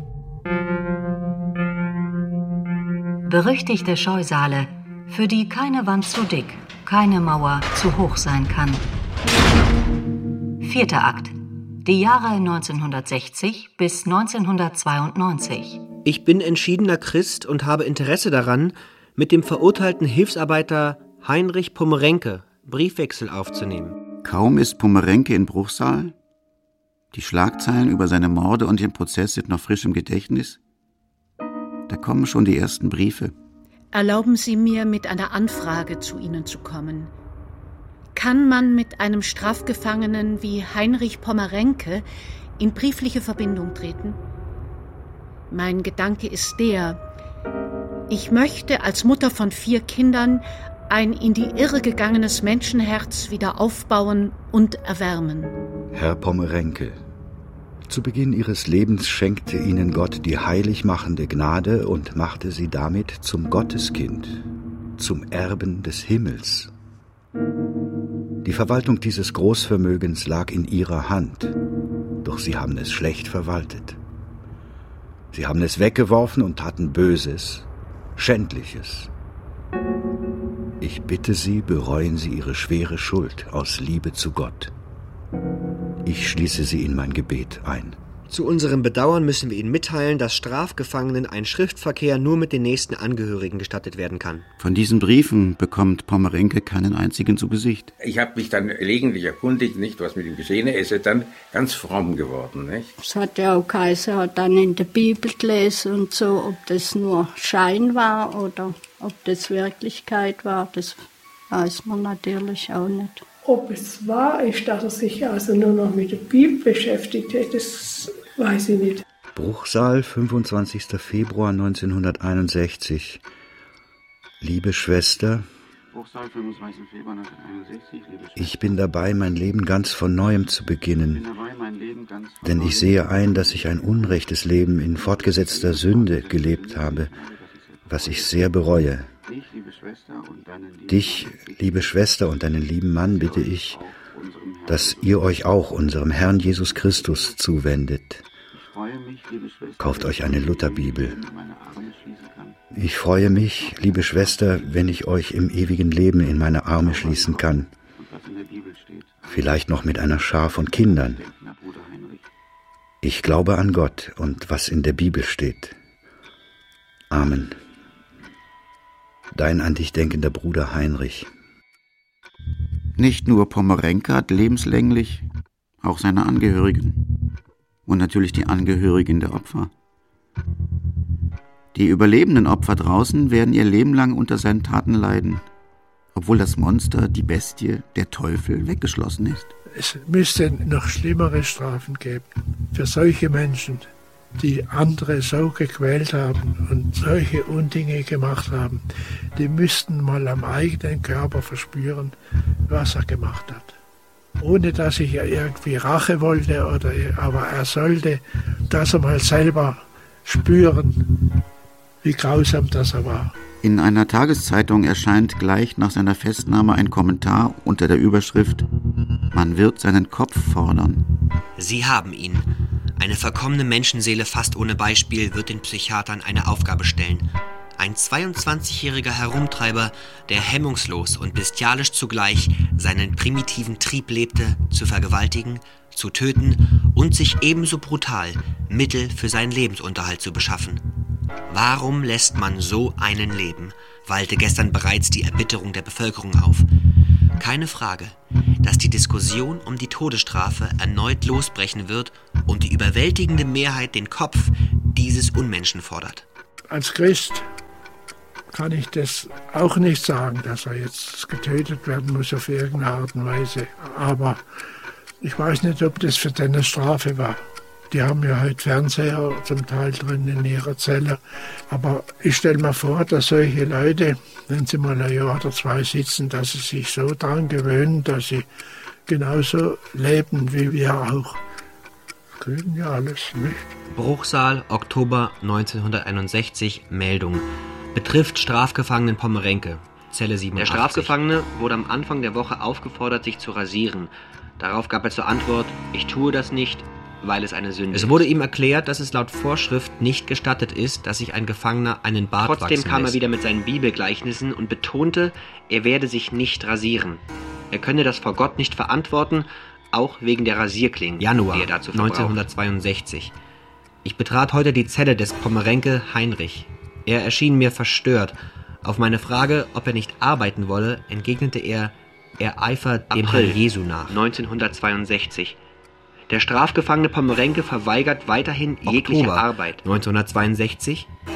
Speaker 5: Berüchtigte Scheusale, für die keine Wand zu dick, keine Mauer zu hoch sein kann. Vierter Akt. Die Jahre neunzehnhundertsechzig bis neunzehnhundertzweiundneunzig.
Speaker 17: Ich bin entschiedener Christ und habe Interesse daran, mit dem verurteilten Hilfsarbeiter Heinrich Pomerenke Briefwechsel aufzunehmen.
Speaker 10: Kaum ist Pomerenke in Bruchsal, die Schlagzeilen über seine Morde und den Prozess sind noch frisch im Gedächtnis, da kommen schon die ersten Briefe.
Speaker 19: Erlauben Sie mir, mit einer Anfrage zu Ihnen zu kommen. kann man mit einem Strafgefangenen wie Heinrich Pommerenke in briefliche Verbindung treten? Mein Gedanke ist der: Ich möchte als Mutter von vier Kindern ein in die Irre gegangenes Menschenherz wieder aufbauen und erwärmen.
Speaker 14: Herr Pommerenke, zu Beginn Ihres Lebens schenkte Ihnen Gott die heilig machende Gnade und machte Sie damit zum Gotteskind, zum Erben des Himmels. Die Verwaltung dieses Großvermögens lag in Ihrer Hand, doch Sie haben es schlecht verwaltet. Sie haben es weggeworfen und taten Böses, Schändliches. Ich bitte Sie, bereuen Sie Ihre schwere Schuld aus Liebe zu Gott. Ich schließe Sie in mein Gebet ein.
Speaker 17: Zu unserem Bedauern müssen wir Ihnen mitteilen, dass Strafgefangenen ein Schriftverkehr nur mit den nächsten Angehörigen gestattet werden kann.
Speaker 10: Von diesen Briefen bekommt Pommerenke keinen einzigen zu Gesicht.
Speaker 22: Ich habe mich dann gelegentlich erkundigt, nicht, was mit ihm geschehen ist. Er ist dann ganz fromm geworden. Nicht?
Speaker 3: Es hat ja auch geheißen, er hat dann in der Bibel gelesen und so, ob das nur Schein war oder ob das Wirklichkeit war, das weiß man natürlich auch nicht.
Speaker 12: Ob es wahr ist, dass er sich also nur noch mit der Bibel beschäftigt hat, das weiß ich nicht.
Speaker 14: Bruchsal, fünfundzwanzigster Februar neunzehnhunderteinundsechzig. Liebe Schwester,
Speaker 10: Bruchsal, fünfundzwanzigster Februar neunzehnhunderteinundsechzig, liebe Schwester.
Speaker 14: Ich bin dabei, mein Leben ganz von Neuem zu beginnen.
Speaker 10: Ich bin dabei, mein Leben ganz von
Speaker 14: Denn ich sehe ein, dass ich ein unrechtes Leben in fortgesetzter Sünde gelebt habe, was ich sehr bereue. Dich, liebe Schwester, und deinen lieben Mann bitte ich, dass ihr euch auch unserem Herrn Jesus Christus zuwendet. Kauft euch eine Lutherbibel. Ich freue mich, liebe Schwester, wenn ich euch im ewigen Leben in meine Arme schließen kann. Vielleicht noch mit einer Schar von Kindern. Ich glaube an Gott und was in der Bibel steht. Amen. Dein an dich denkender Bruder Heinrich.
Speaker 10: Nicht nur Pommerenke hat lebenslänglich, auch seine Angehörigen. Und natürlich die Angehörigen der Opfer. Die überlebenden Opfer draußen werden ihr Leben lang unter seinen Taten leiden, obwohl das Monster, die Bestie, der Teufel, weggeschlossen ist.
Speaker 1: Es müsste noch schlimmere Strafen geben für solche Menschen, die andere so gequält haben und solche Undinge gemacht haben. Die müssten mal am eigenen Körper verspüren, was er gemacht hat. Ohne dass ich irgendwie Rache wollte, oder, aber er sollte das mal selber spüren, wie grausam das er war.
Speaker 10: In einer Tageszeitung erscheint gleich nach seiner Festnahme ein Kommentar unter der Überschrift „Man wird seinen Kopf fordern“.
Speaker 17: Sie haben ihn. Eine verkommene Menschenseele fast ohne Beispiel wird den Psychiatern eine Aufgabe stellen. Ein zweiundzwanzigjähriger Herumtreiber, der hemmungslos und bestialisch zugleich seinen primitiven Trieb lebte, zu vergewaltigen, zu töten und sich ebenso brutal Mittel für seinen Lebensunterhalt zu beschaffen. Warum lässt man so einen leben, wallte gestern bereits die Erbitterung der Bevölkerung auf. Keine Frage, dass die Diskussion um die Todesstrafe erneut losbrechen wird und die überwältigende Mehrheit den Kopf dieses Unmenschen fordert.
Speaker 1: Als Christ kann ich das auch nicht sagen, dass er jetzt getötet werden muss auf irgendeine Art und Weise. Aber ich weiß nicht, ob das für den eine Strafe war. Die haben ja heute Fernseher zum Teil drin in ihrer Zelle. Aber ich stelle mir vor, dass solche Leute, wenn sie mal ein Jahr oder zwei sitzen, dass sie sich so daran gewöhnen, dass sie genauso leben wie wir auch. Kriegen ja alles, nicht?
Speaker 17: Bruchsal, Oktober neunzehnhunderteinundsechzig, Meldung. Betrifft Strafgefangenen Pommerenke, Zelle siebenundachtzig. Der Strafgefangene wurde am Anfang der Woche aufgefordert, sich zu rasieren. Darauf gab er zur Antwort: Ich tue das nicht, weil es eine Sünde ist. Es wurde ihm erklärt, dass es laut Vorschrift nicht gestattet ist, dass sich ein Gefangener einen Bart wachsen lässt. Trotzdem kam er wieder mit seinen Bibelgleichnissen und betonte, er werde sich nicht rasieren. Er könne das vor Gott nicht verantworten, auch wegen der Rasierklingen, Januar die er dazu neunzehnhundertzweiundsechzig. Ich betrat heute die Zelle des Pommerenke Heinrich. Er erschien mir verstört. Auf meine Frage, ob er nicht arbeiten wolle, entgegnete er, er eifert dem Herrn Jesu nach. neunzehnhundertzweiundsechzig. Der Strafgefangene Pommerenke verweigert weiterhin jegliche Oktober Arbeit. neunzehnhundertzweiundsechzig.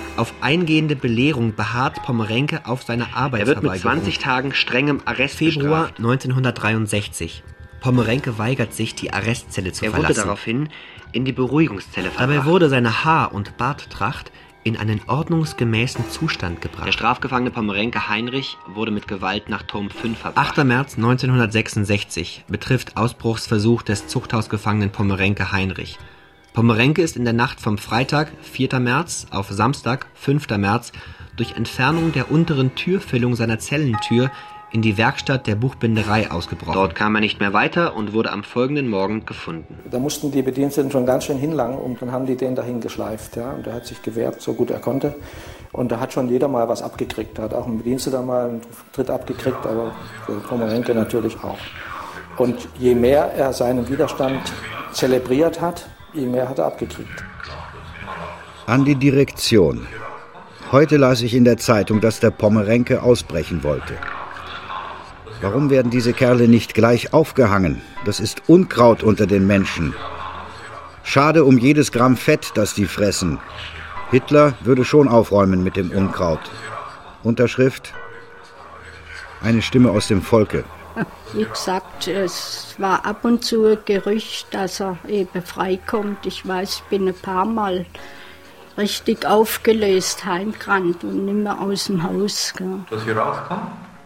Speaker 17: Auf eingehende Belehrung beharrt Pommerenke auf seiner Arbeitsverweigerung. Er wird mit zwanzig Tagen strengem Arrest Februar bestraft. neunzehnhundertdreiundsechzig. Pommerenke weigert sich, die Arrestzelle zu er verlassen. Er wurde daraufhin in die Beruhigungszelle verbracht. Dabei wurde seine Haar- und Barttracht in einen ordnungsgemäßen Zustand gebracht. Der strafgefangene Pommerenke Heinrich wurde mit Gewalt nach Turm fünf verbracht. achter März neunzehnhundertsechsundsechzig betrifft Ausbruchsversuch des Zuchthausgefangenen Pommerenke Heinrich. Pommerenke ist in der Nacht vom Freitag, vierter März, auf Samstag, fünfter März, durch Entfernung der unteren Türfüllung seiner Zellentür in die Werkstatt der Buchbinderei ausgebrochen. Dort kam er nicht mehr weiter und wurde am folgenden Morgen gefunden.
Speaker 6: Da mussten die Bediensteten schon ganz schön hinlangen und dann haben die den dahin geschleift. Ja? Und er hat sich gewehrt, so gut er konnte. Und da hat schon jeder mal was abgekriegt. Da hat auch ein Bediensteter mal einen Tritt abgekriegt, aber der Pommerenke natürlich auch. Und je mehr er seinen Widerstand zelebriert hat, je mehr hat er abgekriegt.
Speaker 14: An die Direktion. Heute las ich in der Zeitung, dass der Pommerenke ausbrechen wollte. Warum werden diese Kerle nicht gleich aufgehangen? Das ist Unkraut unter den Menschen. Schade um jedes Gramm Fett, das die fressen. Hitler würde schon aufräumen mit dem Unkraut. Unterschrift: Eine Stimme aus dem Volke.
Speaker 3: Wie gesagt, es war ab und zu ein Gerücht, dass er eben freikommt. Ich weiß, ich bin ein paar Mal richtig aufgelöst, heimgerannt und nicht mehr aus dem Haus. Gell.
Speaker 18: Dass sie rauskam?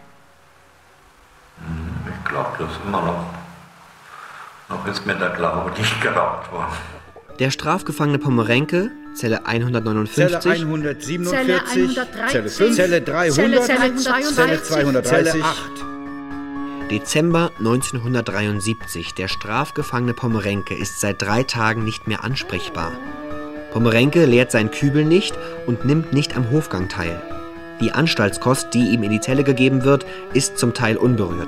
Speaker 18: Ich glaube das immer noch. Noch ist mir der Glaube nicht geraubt worden.
Speaker 17: Der strafgefangene Pommerenke, Zelle hundertneunundfünfzig,
Speaker 14: Zelle hundertsiebenundvierzig, Zelle fünf, Zelle dreihundert, Zelle zweihundertdreißig, Zelle acht.
Speaker 17: Dezember neunzehnhundertdreiundsiebzig. Der strafgefangene Pommerenke ist seit drei Tagen nicht mehr ansprechbar. Pommerenke leert seinen Kübel nicht und nimmt nicht am Hofgang teil. Die Anstaltskost, die ihm in die Zelle gegeben wird, ist zum Teil unberührt.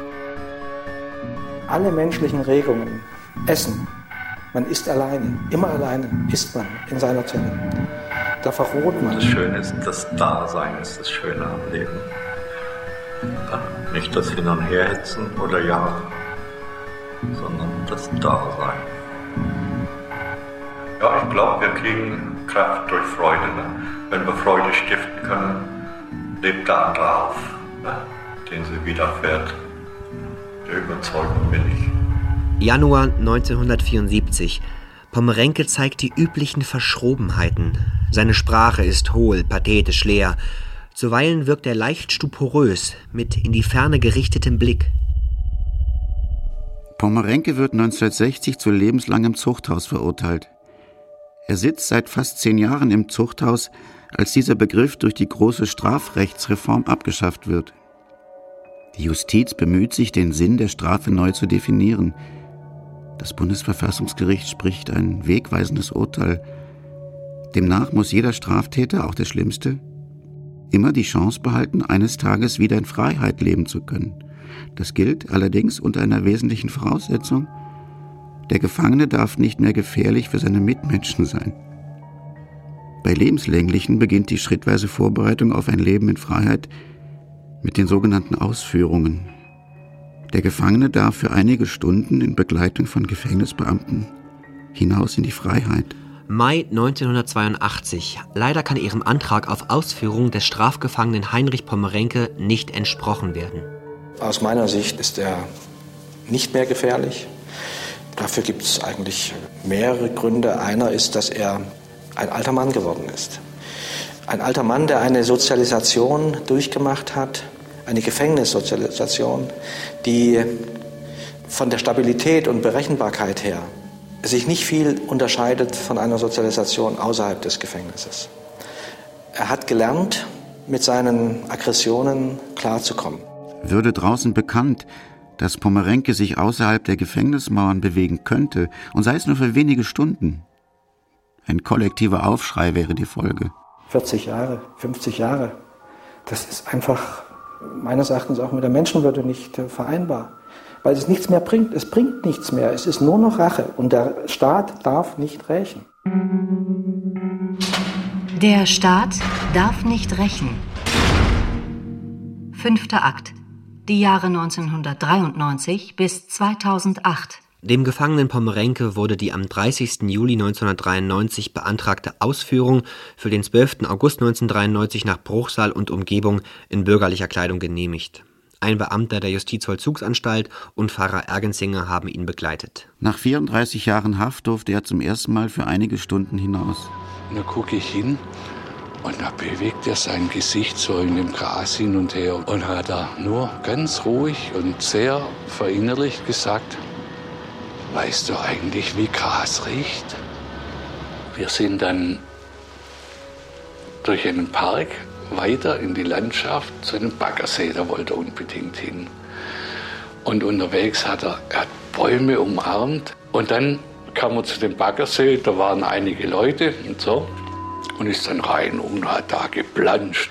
Speaker 6: Alle menschlichen Regungen, Essen, man isst alleine, immer alleine isst man in seiner Zelle. Da verroht man.
Speaker 18: Das Schöne ist, das Dasein ist das Schöne am Leben. Nicht das Hin- und Herhetzen oder Jagen, sondern das Dasein. Ja, ich glaube, wir kriegen Kraft durch Freude. Ne? Wenn wir Freude stiften können, lebt der andere auf, ne? Den sie widerfährt. Der Überzeugung bin ich.
Speaker 17: Januar neunzehnhundertvierundsiebzig. Pommerenke zeigt die üblichen Verschrobenheiten. Seine Sprache ist hohl, pathetisch, leer. Zuweilen wirkt er leicht stuporös, mit in die Ferne gerichtetem Blick.
Speaker 10: Pommerenke wird neunzehnhundertsechzig zu lebenslangem Zuchthaus verurteilt. Er sitzt seit fast zehn Jahren im Zuchthaus, als dieser Begriff durch die große Strafrechtsreform abgeschafft wird. Die Justiz bemüht sich, den Sinn der Strafe neu zu definieren. Das Bundesverfassungsgericht spricht ein wegweisendes Urteil. Demnach muss jeder Straftäter, auch der Schlimmste, immer die Chance behalten, eines Tages wieder in Freiheit leben zu können. Das gilt allerdings unter einer wesentlichen Voraussetzung: Der Gefangene darf nicht mehr gefährlich für seine Mitmenschen sein. Bei Lebenslänglichen beginnt die schrittweise Vorbereitung auf ein Leben in Freiheit mit den sogenannten Ausführungen. Der Gefangene darf für einige Stunden in Begleitung von Gefängnisbeamten hinaus in die Freiheit.
Speaker 17: Mai neunzehnhundertzweiundachtzig. Leider kann ihrem Antrag auf Ausführung des strafgefangenen Heinrich Pommerenke nicht entsprochen werden.
Speaker 6: Aus meiner Sicht ist er nicht mehr gefährlich. Dafür gibt es eigentlich mehrere Gründe. Einer ist, dass er ein alter Mann geworden ist. Ein alter Mann, der eine Sozialisation durchgemacht hat, eine Gefängnissozialisation, die von der Stabilität und Berechenbarkeit her sich nicht viel unterscheidet von einer Sozialisation außerhalb des Gefängnisses. Er hat gelernt, mit seinen Aggressionen klarzukommen.
Speaker 10: Würde draußen bekannt, dass Pommerenke sich außerhalb der Gefängnismauern bewegen könnte, und sei es nur für wenige Stunden, ein kollektiver Aufschrei wäre die Folge.
Speaker 6: vierzig Jahre, fünfzig Jahre, das ist einfach meines Erachtens auch mit der Menschenwürde nicht vereinbar. Weil es nichts mehr bringt. Es bringt nichts mehr. Es ist nur noch Rache. Und der Staat darf nicht rächen.
Speaker 5: Der Staat darf nicht rächen. Fünfter Akt. Die Jahre neunzehnhundertdreiundneunzig bis zweitausendacht.
Speaker 17: Dem Gefangenen Pomerenke wurde die am dreißigsten Juli neunzehnhundertdreiundneunzig beantragte Ausführung für den zwölften August neunzehnhundertdreiundneunzig nach Bruchsal und Umgebung in bürgerlicher Kleidung genehmigt. Ein Beamter der Justizvollzugsanstalt und Pfarrer Ergensinger haben ihn begleitet.
Speaker 10: Nach vierunddreißig Jahren Haft durfte er zum ersten Mal für einige Stunden hinaus.
Speaker 21: Da gucke ich hin und da bewegt er sein Gesicht so in dem Gras hin und her und hat da nur ganz ruhig und sehr verinnerlicht gesagt: Weißt du eigentlich, wie Gras riecht? Wir sind dann durch einen Park weiter in die Landschaft zu einem Baggersee, da wollte er unbedingt hin. Und unterwegs hat er, er hat Bäume umarmt und dann kam er zu dem Baggersee, da waren einige Leute und so und ist dann rein und hat da geplanscht.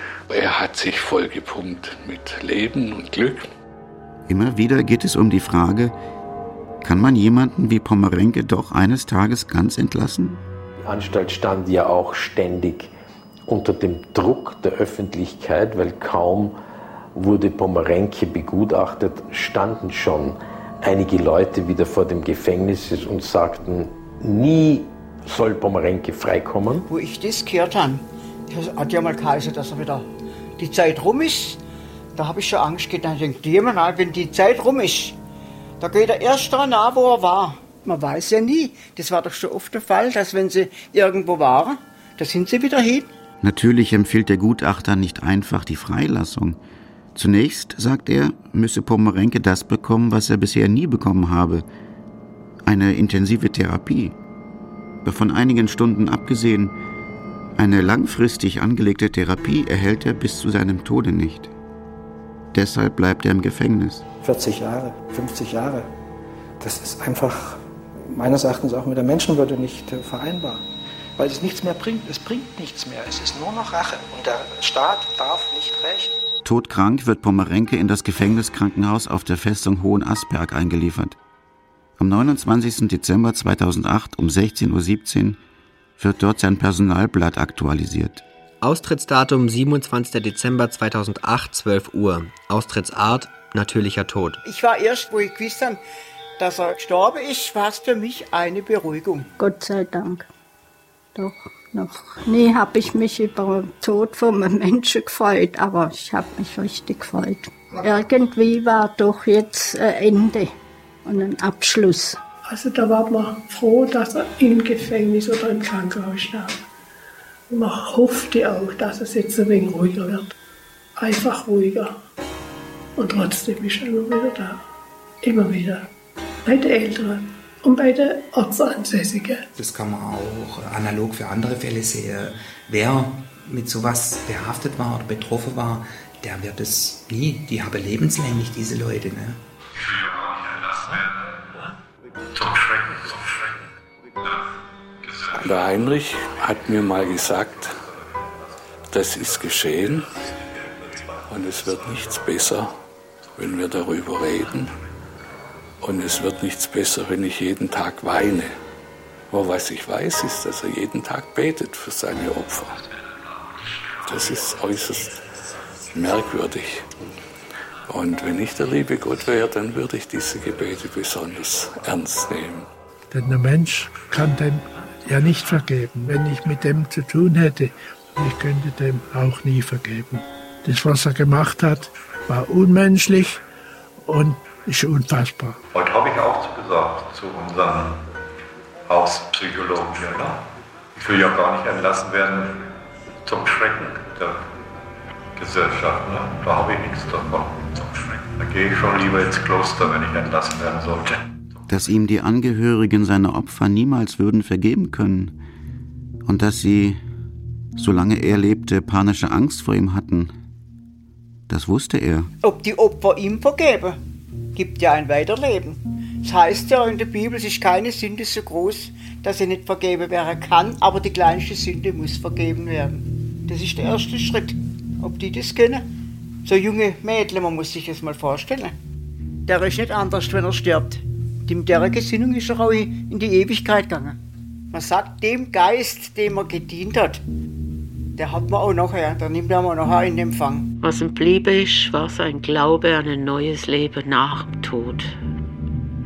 Speaker 21: Er hat sich vollgepumpt mit Leben und Glück.
Speaker 10: Immer wieder geht es um die Frage, kann man jemanden wie Pomerenke doch eines Tages ganz entlassen?
Speaker 9: Die Anstalt stand ja auch ständig unter dem Druck der Öffentlichkeit, weil kaum wurde Pomerenke begutachtet, standen schon einige Leute wieder vor dem Gefängnis und sagten, nie soll Pomerenke freikommen.
Speaker 4: Wo ich das gehört habe, das hat ja mal geheißen, dass er wieder die Zeit rum ist. Da habe ich schon Angst gehabt. Ich denke, jemand, wenn die Zeit rum ist, da geht er erst daran nach, wo er war. Man weiß ja nie. Das war doch schon oft der Fall, dass wenn sie irgendwo waren, da sind sie wieder hin.
Speaker 10: Natürlich empfiehlt der Gutachter nicht einfach die Freilassung. Zunächst, sagt er, müsse Pomerenke das bekommen, was er bisher nie bekommen habe. Eine intensive Therapie. Von einigen Stunden abgesehen, eine langfristig angelegte Therapie erhält er bis zu seinem Tode nicht. Deshalb bleibt er im Gefängnis.
Speaker 6: vierzig Jahre, fünfzig Jahre. Das ist einfach meines Erachtens auch mit der Menschenwürde nicht vereinbar. Weil es nichts mehr bringt. Es bringt nichts mehr. Es ist nur noch Rache. Und der Staat darf nicht rächen.
Speaker 10: Todkrank wird Pomerenke in das Gefängniskrankenhaus auf der Festung Hohenasperg eingeliefert. Am neunundzwanzigsten Dezember zweitausendacht um sechzehn Uhr siebzehn wird dort sein Personalblatt aktualisiert.
Speaker 17: Austrittsdatum siebenundzwanzigster Dezember zweitausendacht, zwölf Uhr. Austrittsart: natürlicher Tod.
Speaker 4: Ich war erst, wo ich gewusst habe, dass er gestorben ist, war es für mich eine Beruhigung.
Speaker 3: Gott sei Dank. Doch, noch nie habe ich mich über den Tod von einem Menschen gefreut, aber ich habe mich richtig gefreut. Irgendwie war doch jetzt ein Ende und ein Abschluss.
Speaker 12: Also da war man froh, dass er im Gefängnis oder im Krankenhaus starb. Und man hoffte auch, dass es jetzt ein wenig ruhiger wird. Einfach ruhiger. Und trotzdem ist er immer wieder da. Immer wieder. Bei den Älteren. Und bei den Ortsansässigen.
Speaker 11: Das kann man auch analog für andere Fälle sehen. Wer mit sowas behaftet war oder betroffen war, der wird es nie. Die haben lebenslänglich, diese Leute. Ne?
Speaker 21: Der Heinrich hat mir mal gesagt, das ist geschehen und es wird nichts besser, wenn wir darüber reden. Und es wird nichts besser, wenn ich jeden Tag weine. Aber was ich weiß, ist, dass er jeden Tag betet für seine Opfer. Das ist äußerst merkwürdig. Und wenn ich der liebe Gott wäre, dann würde ich diese Gebete besonders ernst nehmen.
Speaker 1: Denn der Mensch kann dem ja nicht vergeben. Wenn ich mit dem zu tun hätte, ich könnte dem auch nie vergeben. Das, was er gemacht hat, war unmenschlich und ist unfassbar.
Speaker 18: Heute habe ich auch gesagt zu unserem Hauspsychologen hier, ne? Ich will ja gar nicht entlassen werden zum Schrecken der Gesellschaft. Ne? Da habe ich nichts davon. Zum Schrecken. Da gehe ich schon lieber ins Kloster, wenn ich entlassen werden sollte.
Speaker 10: Dass ihm die Angehörigen seiner Opfer niemals würden vergeben können und dass sie, solange er lebte, panische Angst vor ihm hatten, das wusste er.
Speaker 4: Ob die Opfer ihm vergeben, gibt ja ein Weiterleben. Es heißt ja in der Bibel, es ist keine Sünde so groß, dass sie nicht vergeben werden kann, aber die kleinste Sünde muss vergeben werden. Das ist der erste Schritt. Ob die das können? So junge Mädchen, man muss sich das mal vorstellen. Der ist nicht anders, wenn er stirbt. Mit der Gesinnung ist er auch in die Ewigkeit gegangen. Man sagt, dem Geist, dem er gedient hat, der hat man auch nachher, der nimmt man auch nachher in Empfang.
Speaker 15: Was ihm bliebe ist, war sein Glaube an ein neues Leben nach dem Tod.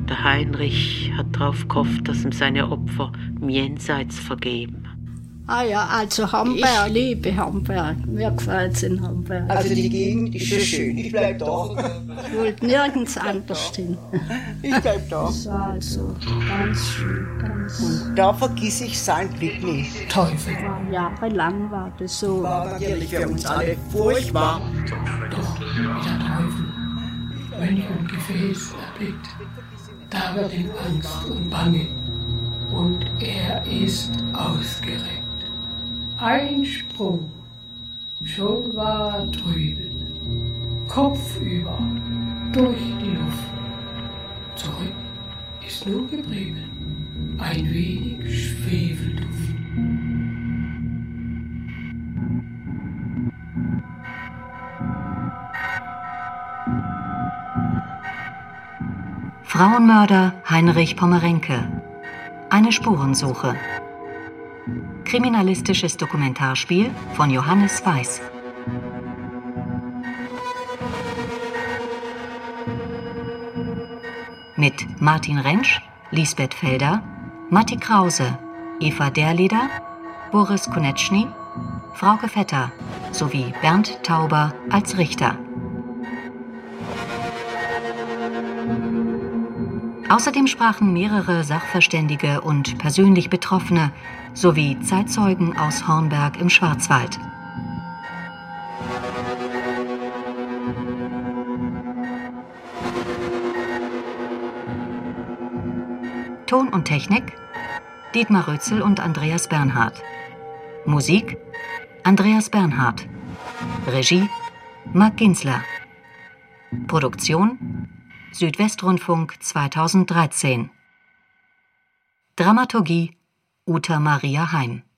Speaker 15: Der Heinrich hat darauf gehofft, dass ihm seine Opfer im Jenseits vergeben.
Speaker 3: Ah ja, also Hamburg, ich liebe Hamburg. Mir gefällt es in Hamburg.
Speaker 4: Also die Gegend ist so schön, ich bleib da.
Speaker 3: Ich wollte nirgends anders hin.
Speaker 4: Ich bleib da.
Speaker 3: Das war also ganz schön. Ganz
Speaker 4: Und da vergiss ich seinen Blick nicht.
Speaker 3: Teufel. Jahrelang war das so.
Speaker 4: War natürlich für uns alle furchtbar.
Speaker 12: Doch, wie der Teufel, wenn ich ein Gefäß erblickt, da wird ihm Angst und Bange. Und er ist ausgereckt. Ein Sprung, schon war er drüben, kopfüber, durch die Luft. Zurück ist nur geblieben ein wenig Schwefelduft.
Speaker 5: Frauenmörder Heinrich Pommerenke. Eine Spurensuche. Kriminalistisches Dokumentarspiel von Johannes Weiß. Mit Martin Rentsch, Lisbeth Felder, Matti Krause, Eva Derleder, Boris Konetschny, Frauke Vetter sowie Bernd Tauber als Richter. Außerdem sprachen mehrere Sachverständige und persönlich Betroffene sowie Zeitzeugen aus Hornberg im Schwarzwald. Ton und Technik Dietmar Rötzel und Andreas Bernhardt. Musik Andreas Bernhardt. Regie Marc Ginsler. Produktion Südwestrundfunk zweitausenddreizehn. Dramaturgie Uta Maria Heim.